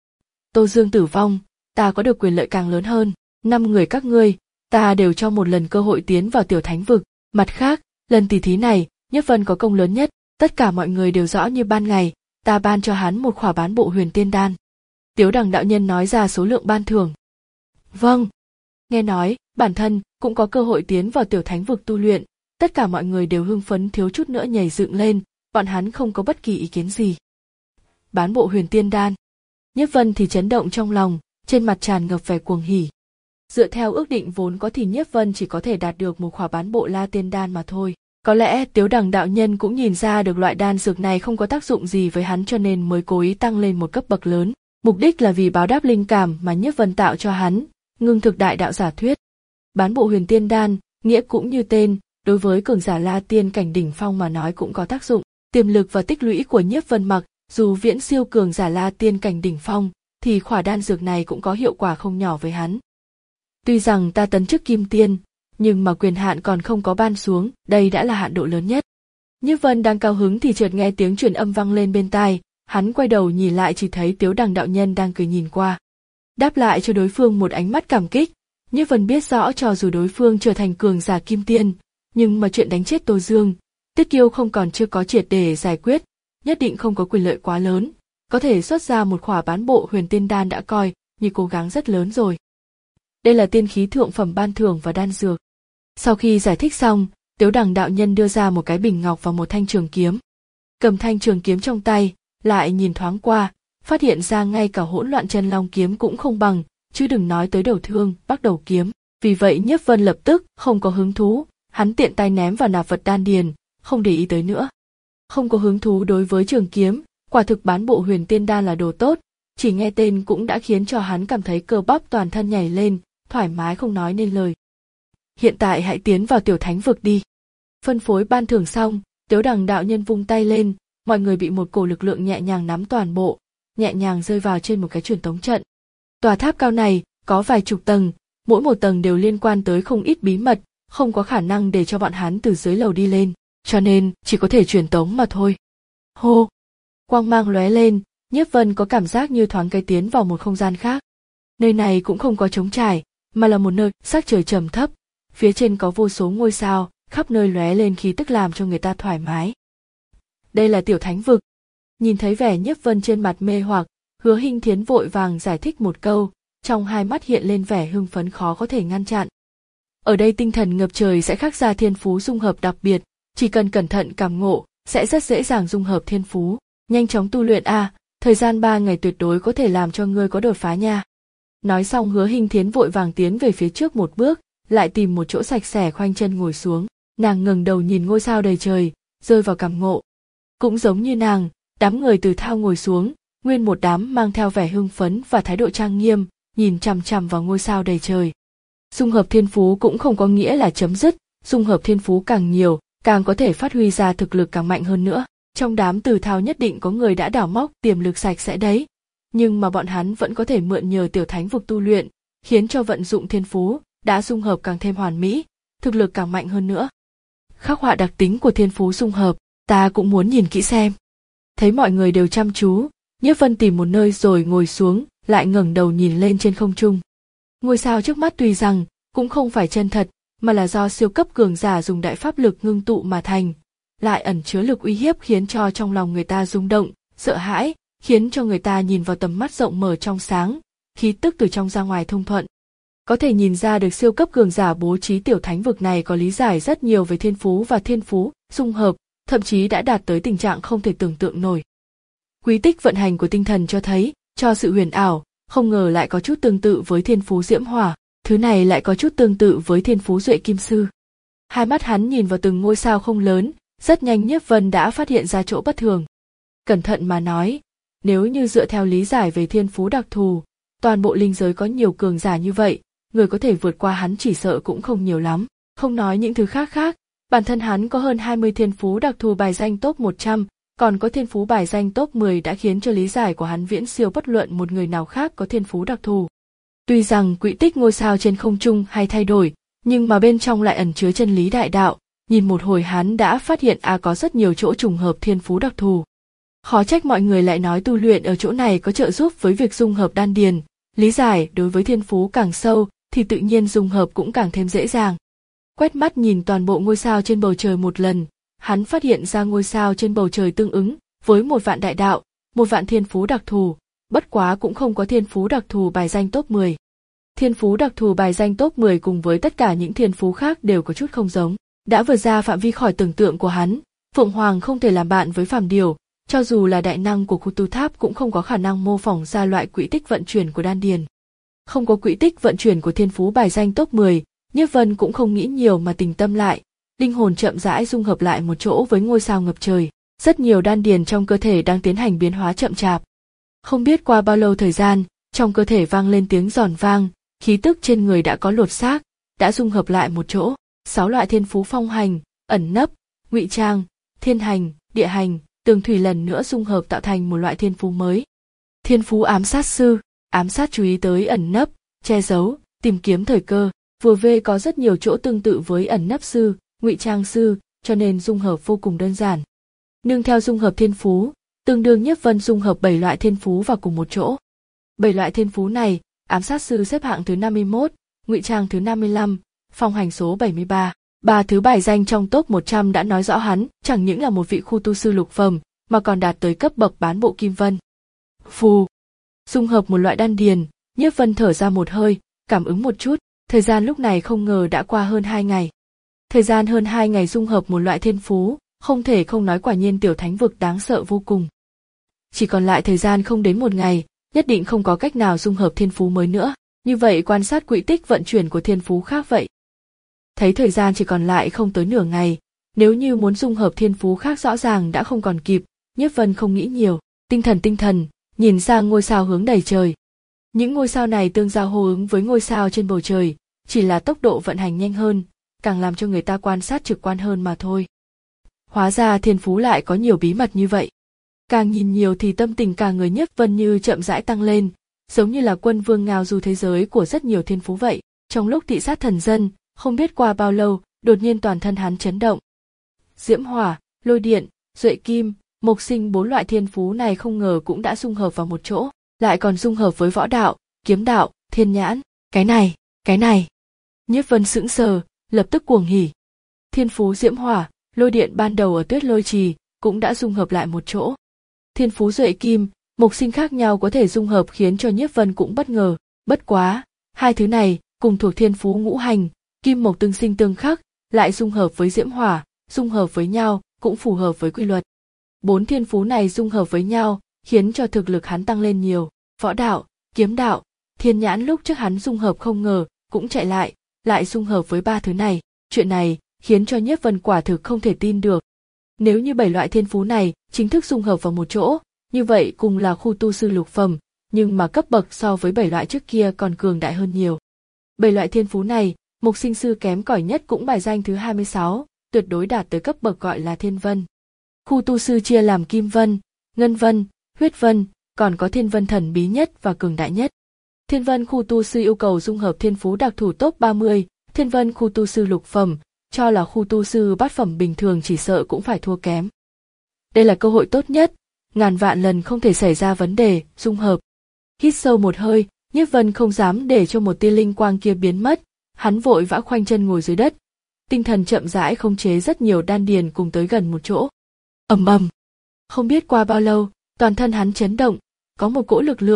Tô Dương tử vong, ta có được quyền lợi càng lớn hơn, năm người các ngươi, ta đều cho một lần cơ hội tiến vào tiểu thánh vực. Mặt khác, lần tỷ thí này, Nhiếp Vân có công lớn nhất, tất cả mọi người đều rõ như ban ngày, ta ban cho hắn một khỏa bán bộ huyền tiên đan. Tiếu Đằng đạo nhân nói ra số lượng ban thưởng. Vâng. Nghe nói, bản thân cũng có cơ hội tiến vào tiểu thánh vực tu luyện, tất cả mọi người đều hưng phấn thiếu chút nữa nhảy dựng lên, bọn hắn không có bất kỳ ý kiến gì. Bán bộ huyền tiên đan. Nhiếp Vân thì chấn động trong lòng, trên mặt tràn ngập vẻ cuồng hỉ. Dựa theo ước định vốn có thì Nhiếp Vân chỉ có thể đạt được một khỏa bán bộ La Tiên đan mà thôi. Có lẽ Tiếu Đằng đạo nhân cũng nhìn ra được loại đan dược này không có tác dụng gì với hắn cho nên mới cố ý tăng lên một cấp bậc lớn. Mục đích là vì báo đáp linh cảm mà Nhiếp Vân tạo cho hắn, ngưng thực đại đạo giả thuyết. Bán bộ huyền tiên đan, nghĩa cũng như tên, đối với cường giả La Tiên cảnh đỉnh phong mà nói cũng có tác dụng. Tiềm lực và tích lũy của Nhiếp Vân mặc, dù viễn siêu cường giả La Tiên cảnh đỉnh phong, thì khỏa đan dược này cũng có hiệu quả không nhỏ với hắn. Tuy rằng ta tấn chức kim tiên, nhưng mà quyền hạn còn không có ban xuống, đây đã là hạn độ lớn nhất. Nhiếp Vân đang cao hứng thì chợt nghe tiếng truyền âm vang lên bên tai, hắn quay đầu nhìn lại chỉ thấy Tiếu Đằng đạo nhân đang cười nhìn qua. Đáp lại cho đối phương một ánh mắt cảm kích, Nhiếp Vân biết rõ cho dù đối phương trở thành cường giả kim tiên, nhưng mà chuyện đánh chết Tô Dương, Tiết Kiêu không còn chưa có triệt để giải quyết, nhất định không có quyền lợi quá lớn, có thể xuất ra một khỏa bán bộ huyền tiên đan đã coi như cố gắng rất lớn rồi. Đây là tiên khí thượng phẩm ban thưởng và đan dược. Sau khi giải thích xong, Tiếu Đằng đạo nhân đưa ra một cái bình ngọc và một thanh trường kiếm. Cầm thanh trường kiếm trong tay, lại nhìn thoáng qua, phát hiện ra ngay cả hỗn loạn chân long kiếm cũng không bằng, chứ đừng nói tới đầu thương, bắt đầu kiếm. Vì vậy Nhiếp Vân lập tức không có hứng thú, hắn tiện tay ném vào nạp vật đan điền, không để ý tới nữa. Không có hứng thú đối với trường kiếm, quả thực bán bộ huyền tiên đan là đồ tốt, chỉ nghe tên cũng đã khiến cho hắn cảm thấy cơ bắp toàn thân nhảy lên, thoải mái không nói nên lời. Hiện tại hãy tiến vào tiểu thánh vực đi. Phân phối ban thưởng xong, Tiếu Đằng đạo nhân vung tay lên, mọi người bị một cổ lực lượng nhẹ nhàng nắm toàn bộ, nhẹ nhàng rơi vào trên một cái truyền tống trận. Tòa tháp cao này có vài chục tầng, mỗi một tầng đều liên quan tới không ít bí mật, không có khả năng để cho bọn hắn từ dưới lầu đi lên, cho nên chỉ có thể truyền tống mà thôi. Hô! Quang mang lóe lên, Nhiếp Vân có cảm giác như thoáng cái tiến vào một không gian khác. Nơi này cũng không có trống trải, mà là một nơi sắc trời trầm thấp, phía trên có vô số ngôi sao, khắp nơi lóe lên khí tức làm cho người ta thoải mái. Đây là tiểu thánh vực. Nhìn thấy vẻ Nhiếp Vân trên mặt mê hoặc, Hứa Hinh Thiến vội vàng giải thích một câu, trong hai mắt hiện lên vẻ hưng phấn khó có thể ngăn chặn. Ở đây tinh thần ngập trời sẽ khắc ra thiên phú dung hợp đặc biệt, chỉ cần cẩn thận cảm ngộ, sẽ rất dễ dàng dung hợp thiên phú. Nhanh chóng tu luyện a, à, thời gian ba ngày tuyệt đối có thể làm cho ngươi có đột phá nha. Nói xong Hứa Hinh Thiến vội vàng tiến về phía trước một bước, lại tìm một chỗ sạch sẽ khoanh chân ngồi xuống. Nàng ngẩng đầu nhìn ngôi sao đầy trời, rơi vào cảm ngộ. Cũng giống như nàng, đám người từ thao ngồi xuống, nguyên một đám mang theo vẻ hưng phấn và thái độ trang nghiêm, nhìn chằm chằm vào ngôi sao đầy trời. Dung hợp thiên phú cũng không có nghĩa là chấm dứt, dung hợp thiên phú càng nhiều, càng có thể phát huy ra thực lực càng mạnh hơn nữa. Trong đám từ thao nhất định có người đã đào móc tiềm lực sạch sẽ đấy, nhưng mà bọn hắn vẫn có thể mượn nhờ tiểu thánh vực tu luyện, khiến cho vận dụng thiên phú đã dung hợp càng thêm hoàn mỹ, thực lực càng mạnh hơn nữa. Khắc họa đặc tính của thiên phú dung hợp, ta cũng muốn nhìn kỹ xem. Thấy mọi người đều chăm chú, Nhiếp Vân tìm một nơi rồi ngồi xuống, lại ngẩng đầu nhìn lên trên không trung. Ngôi sao trước mắt tuy rằng cũng không phải chân thật, mà là do siêu cấp cường giả dùng đại pháp lực ngưng tụ mà thành, lại ẩn chứa lực uy hiếp khiến cho trong lòng người ta rung động, sợ hãi, khiến cho người ta nhìn vào tầm mắt rộng mở trong sáng, khí tức từ trong ra ngoài thông thuận. Có thể nhìn ra được siêu cấp cường giả bố trí tiểu thánh vực này có lý giải rất nhiều về thiên phú và thiên phú, dung hợp, thậm chí đã đạt tới tình trạng không thể tưởng tượng nổi. Quy tích vận hành của tinh thần cho thấy, cho sự huyền ảo, không ngờ lại có chút tương tự với thiên phú diễm hỏa, thứ này lại có chút tương tự với thiên phú duệ kim sư. Hai mắt hắn nhìn vào từng ngôi sao không lớn, rất nhanh Nhiếp Vân đã phát hiện ra chỗ bất thường. Cẩn thận mà nói, nếu như dựa theo lý giải về thiên phú đặc thù, toàn bộ linh giới có nhiều cường giả như vậy, người có thể vượt qua hắn chỉ sợ cũng không nhiều lắm. Không nói những thứ khác khác, bản thân hắn có hơn hai mươi thiên phú đặc thù bài danh top một trăm, còn có thiên phú bài danh top mười đã khiến cho lý giải của hắn viễn siêu bất luận một người nào khác có thiên phú đặc thù. Tuy rằng quỹ tích ngôi sao trên không trung hay thay đổi, nhưng mà bên trong lại ẩn chứa chân lý đại đạo, nhìn một hồi hắn đã phát hiện à có rất nhiều chỗ trùng hợp thiên phú đặc thù. Khó trách mọi người lại nói tu luyện ở chỗ này có trợ giúp với việc dung hợp đan điền, lý giải đối với thiên phú càng sâu thì tự nhiên dung hợp cũng càng thêm dễ dàng. Quét mắt nhìn toàn bộ ngôi sao trên bầu trời một lần, hắn phát hiện ra ngôi sao trên bầu trời tương ứng với một vạn đại đạo, một vạn thiên phú đặc thù, bất quá cũng không có thiên phú đặc thù bài danh top mười. Thiên phú đặc thù bài danh top mười cùng với tất cả những thiên phú khác đều có chút không giống, đã vượt ra phạm vi khỏi tưởng tượng của hắn. Phượng Hoàng không thể làm bạn với phàm điều, cho dù là đại năng của khu tu tháp cũng không có khả năng mô phỏng ra loại quỹ tích vận chuyển của đan điền. Không có quỹ tích vận chuyển của thiên phú bài danh top mười, Nhiếp Vân cũng không nghĩ nhiều mà tình tâm lại, linh hồn chậm rãi dung hợp lại một chỗ với ngôi sao ngập trời. Rất nhiều đan điền trong cơ thể đang tiến hành biến hóa chậm chạp. Không biết qua bao lâu thời gian, trong cơ thể vang lên tiếng giòn vang, khí tức trên người đã có lột xác, đã dung hợp lại một chỗ. Sáu loại thiên phú phong hành, ẩn nấp, ngụy trang, thiên hành, địa hành, tường thủy lần nữa dung hợp tạo thành một loại thiên phú mới. Thiên phú ám sát sư, ám sát chú ý tới ẩn nấp, che giấu, tìm kiếm thời cơ. Vừa về có rất nhiều chỗ tương tự với ẩn nấp sư, ngụy trang sư, cho nên dung hợp vô cùng đơn giản. Nương theo dung hợp thiên phú, tương đương Nhiếp Vân dung hợp bảy loại thiên phú vào cùng một chỗ. Bảy loại thiên phú này, ám sát sư xếp hạng thứ năm mươi mốt, ngụy trang thứ năm mươi lăm, phong hành số bảy mươi ba. Ba thứ bài danh trong top một trăm đã nói rõ hắn chẳng những là một vị khu tu sư lục phẩm, mà còn đạt tới cấp bậc bán bộ kim vân. Phù. Dung hợp một loại đan điền, Nhiếp Vân thở ra một hơi, cảm ứng một chút, thời gian lúc này không ngờ đã qua hơn hai ngày. Thời gian hơn hai ngày dung hợp một loại thiên phú, không thể không nói quả nhiên tiểu thánh vực đáng sợ vô cùng. Chỉ còn lại thời gian không đến một ngày, nhất định không có cách nào dung hợp thiên phú mới nữa, như vậy quan sát quỹ tích vận chuyển của thiên phú khác vậy. Thấy thời gian chỉ còn lại không tới nửa ngày, nếu như muốn dung hợp thiên phú khác rõ ràng đã không còn kịp, Nhiếp Vân không nghĩ nhiều, tinh thần tinh thần, nhìn sang ngôi sao hướng đầy trời. Những ngôi sao này tương giao hô ứng với ngôi sao trên bầu trời, chỉ là tốc độ vận hành nhanh hơn, càng làm cho người ta quan sát trực quan hơn mà thôi. Hóa ra thiên phú lại có nhiều bí mật như vậy. Càng nhìn nhiều thì tâm tình cả người Nhiếp Vân như chậm rãi tăng lên, giống như là quân vương ngao du thế giới của rất nhiều thiên phú vậy. Trong lúc thị sát thần dân, không biết qua bao lâu, đột nhiên toàn thân hắn chấn động. Diễm hỏa, lôi điện, duệ kim, mộc sinh bốn loại thiên phú này không ngờ cũng đã dung hợp vào một chỗ, lại còn dung hợp với võ đạo, kiếm đạo, thiên nhãn. Cái này, cái này. Nhiếp Vân sững sờ, lập tức cuồng hỉ. Thiên phú diễm hỏa, lôi điện ban đầu ở Tuyết Lôi Trì cũng đã dung hợp lại một chỗ. Thiên phú duệ kim, mộc sinh khác nhau có thể dung hợp khiến cho Nhiếp Vân cũng bất ngờ. Bất quá, hai thứ này cùng thuộc thiên phú ngũ hành, kim mộc tương sinh tương khắc, lại dung hợp với diễm hỏa, dung hợp với nhau cũng phù hợp với quy luật. Bốn thiên phú này dung hợp với nhau, khiến cho thực lực hắn tăng lên nhiều. Võ đạo, kiếm đạo, thiên nhãn lúc trước hắn dung hợp không ngờ cũng chạy lại, lại dung hợp với ba thứ này. Chuyện này khiến cho Nhiếp Vân quả thực không thể tin được. Nếu như bảy loại thiên phú này chính thức dung hợp vào một chỗ, như vậy cùng là khu tu sư lục phẩm, nhưng mà cấp bậc so với bảy loại trước kia còn cường đại hơn nhiều. Bảy loại thiên phú này, mộc sinh sư kém cỏi nhất cũng bài danh thứ hai mươi sáu, tuyệt đối đạt tới cấp bậc gọi là thiên vân. Khu tu sư chia làm kim vân, ngân vân, huyết vân, còn có thiên vân thần bí nhất và cường đại nhất. Thiên vân khu tu sư yêu cầu dung hợp thiên phú đặc thù top ba mươi, thiên vân khu tu sư lục phẩm, cho là khu tu sư bát phẩm bình thường chỉ sợ cũng phải thua kém. Đây là cơ hội tốt nhất, ngàn vạn lần không thể xảy ra vấn đề, dung hợp. Hít sâu một hơi, Nhiếp Vân không dám để cho một tia linh quang kia biến mất, hắn vội vã khoanh chân ngồi dưới đất. Tinh thần chậm rãi khống chế rất nhiều đan điền cùng tới gần một chỗ. Ầm ầm. Không biết qua bao lâu, toàn thân hắn chấn động, có một cỗ lực lượng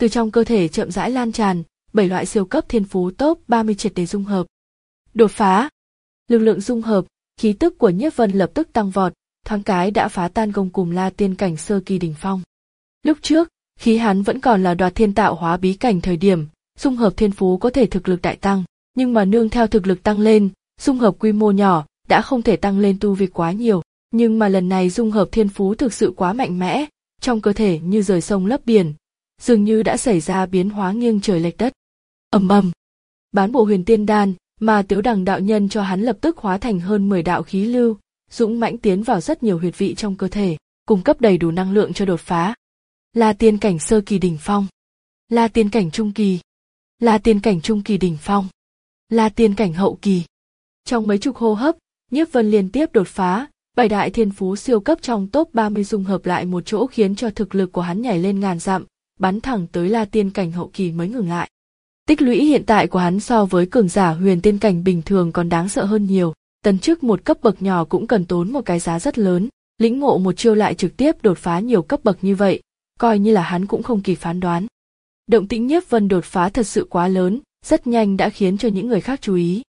Từ trong cơ thể chậm rãi lan tràn, bảy loại siêu cấp thiên phú top ba mươi triệt để dung hợp. Đột phá. Lực lượng dung hợp, khí tức của Nhiếp Vân lập tức tăng vọt, thoáng cái đã phá tan gông cùm La Tiên cảnh sơ kỳ đỉnh phong. Lúc trước, khi hắn vẫn còn là Đoạt Thiên Tạo Hóa bí cảnh thời điểm, dung hợp thiên phú có thể thực lực đại tăng, nhưng mà nương theo thực lực tăng lên, dung hợp quy mô nhỏ đã không thể tăng lên tu vi quá nhiều, nhưng mà lần này dung hợp thiên phú thực sự quá mạnh mẽ, trong cơ thể như rời sông lấp biển, dường như đã xảy ra biến hóa nghiêng trời lệch đất. Ầm ầm, bán bộ huyền tiên đan mà Tiếu Đằng đạo nhân cho hắn lập tức hóa thành hơn mười đạo khí lưu, dũng mãnh tiến vào rất nhiều huyệt vị trong cơ thể, cung cấp đầy đủ năng lượng cho đột phá. La Tiên cảnh sơ kỳ đỉnh phong, La Tiên cảnh trung kỳ, La Tiên cảnh trung kỳ đỉnh phong, La Tiên cảnh hậu kỳ. Trong mấy chục hô hấp, Nhiếp Vân liên tiếp đột phá, bảy đại thiên phú siêu cấp trong top ba mươi dung hợp lại một chỗ khiến cho thực lực của hắn nhảy lên ngàn dặm, bắn thẳng tới La Tiên cảnh hậu kỳ mới ngừng lại. Tích lũy hiện tại của hắn so với cường giả huyền tiên cảnh bình thường còn đáng sợ hơn nhiều, tấn chức một cấp bậc nhỏ cũng cần tốn một cái giá rất lớn, lĩnh ngộ một chiêu lại trực tiếp đột phá nhiều cấp bậc như vậy, coi như là hắn cũng không kịp phán đoán. Động tĩnh Nhiếp Vân đột phá thật sự quá lớn, rất nhanh đã khiến cho những người khác chú ý.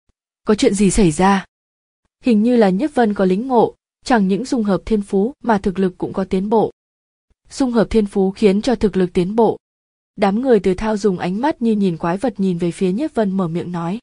Có chuyện gì xảy ra? Hình như là Nhiếp Vân có lĩnh ngộ, chẳng những dung hợp thiên phú mà thực lực cũng có tiến bộ. Dung hợp thiên phú khiến cho thực lực tiến bộ. Đám người Từ Thao dùng ánh mắt như nhìn quái vật nhìn về phía Nhiếp Vân mở miệng nói.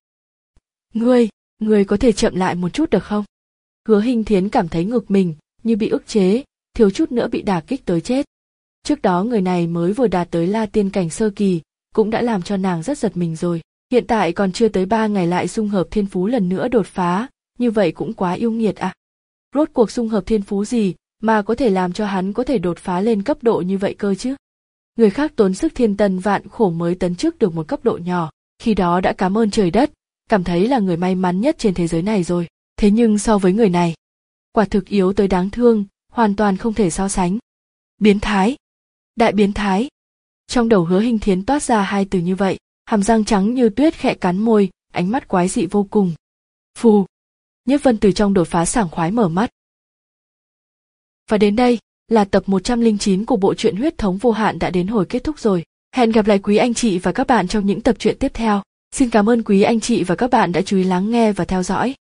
Ngươi, ngươi có thể chậm lại một chút được không? Hứa Hinh Thiến cảm thấy ngực mình như bị ức chế, thiếu chút nữa bị đả kích tới chết. Trước đó người này mới vừa đạt tới La Tiên cảnh sơ kỳ, cũng đã làm cho nàng rất giật mình rồi. Hiện tại còn chưa tới ba ngày lại dung hợp thiên phú lần nữa đột phá, như vậy cũng quá yêu nghiệt à. Rốt cuộc dung hợp thiên phú gì mà có thể làm cho hắn có thể đột phá lên cấp độ như vậy cơ chứ? Người khác tốn sức thiên tân vạn khổ mới tấn chức được một cấp độ nhỏ, khi đó đã cảm ơn trời đất, cảm thấy là người may mắn nhất trên thế giới này rồi. Thế nhưng so với người này, quả thực yếu tới đáng thương, hoàn toàn không thể so sánh. Biến thái, đại biến thái. Trong đầu Hứa Hinh Thiến toát ra hai từ như vậy, hàm răng trắng như tuyết khẽ cắn môi, ánh mắt quái dị vô cùng. Phù. Nhiếp Vân từ trong đột phá sảng khoái mở mắt. Và đến đây là tập một trăm lẻ chín của bộ truyện Huyết Thống Vô Hạn đã đến hồi kết thúc rồi. Hẹn gặp lại quý anh chị và các bạn trong những tập truyện tiếp theo. Xin cảm ơn quý anh chị và các bạn đã chú ý lắng nghe và theo dõi.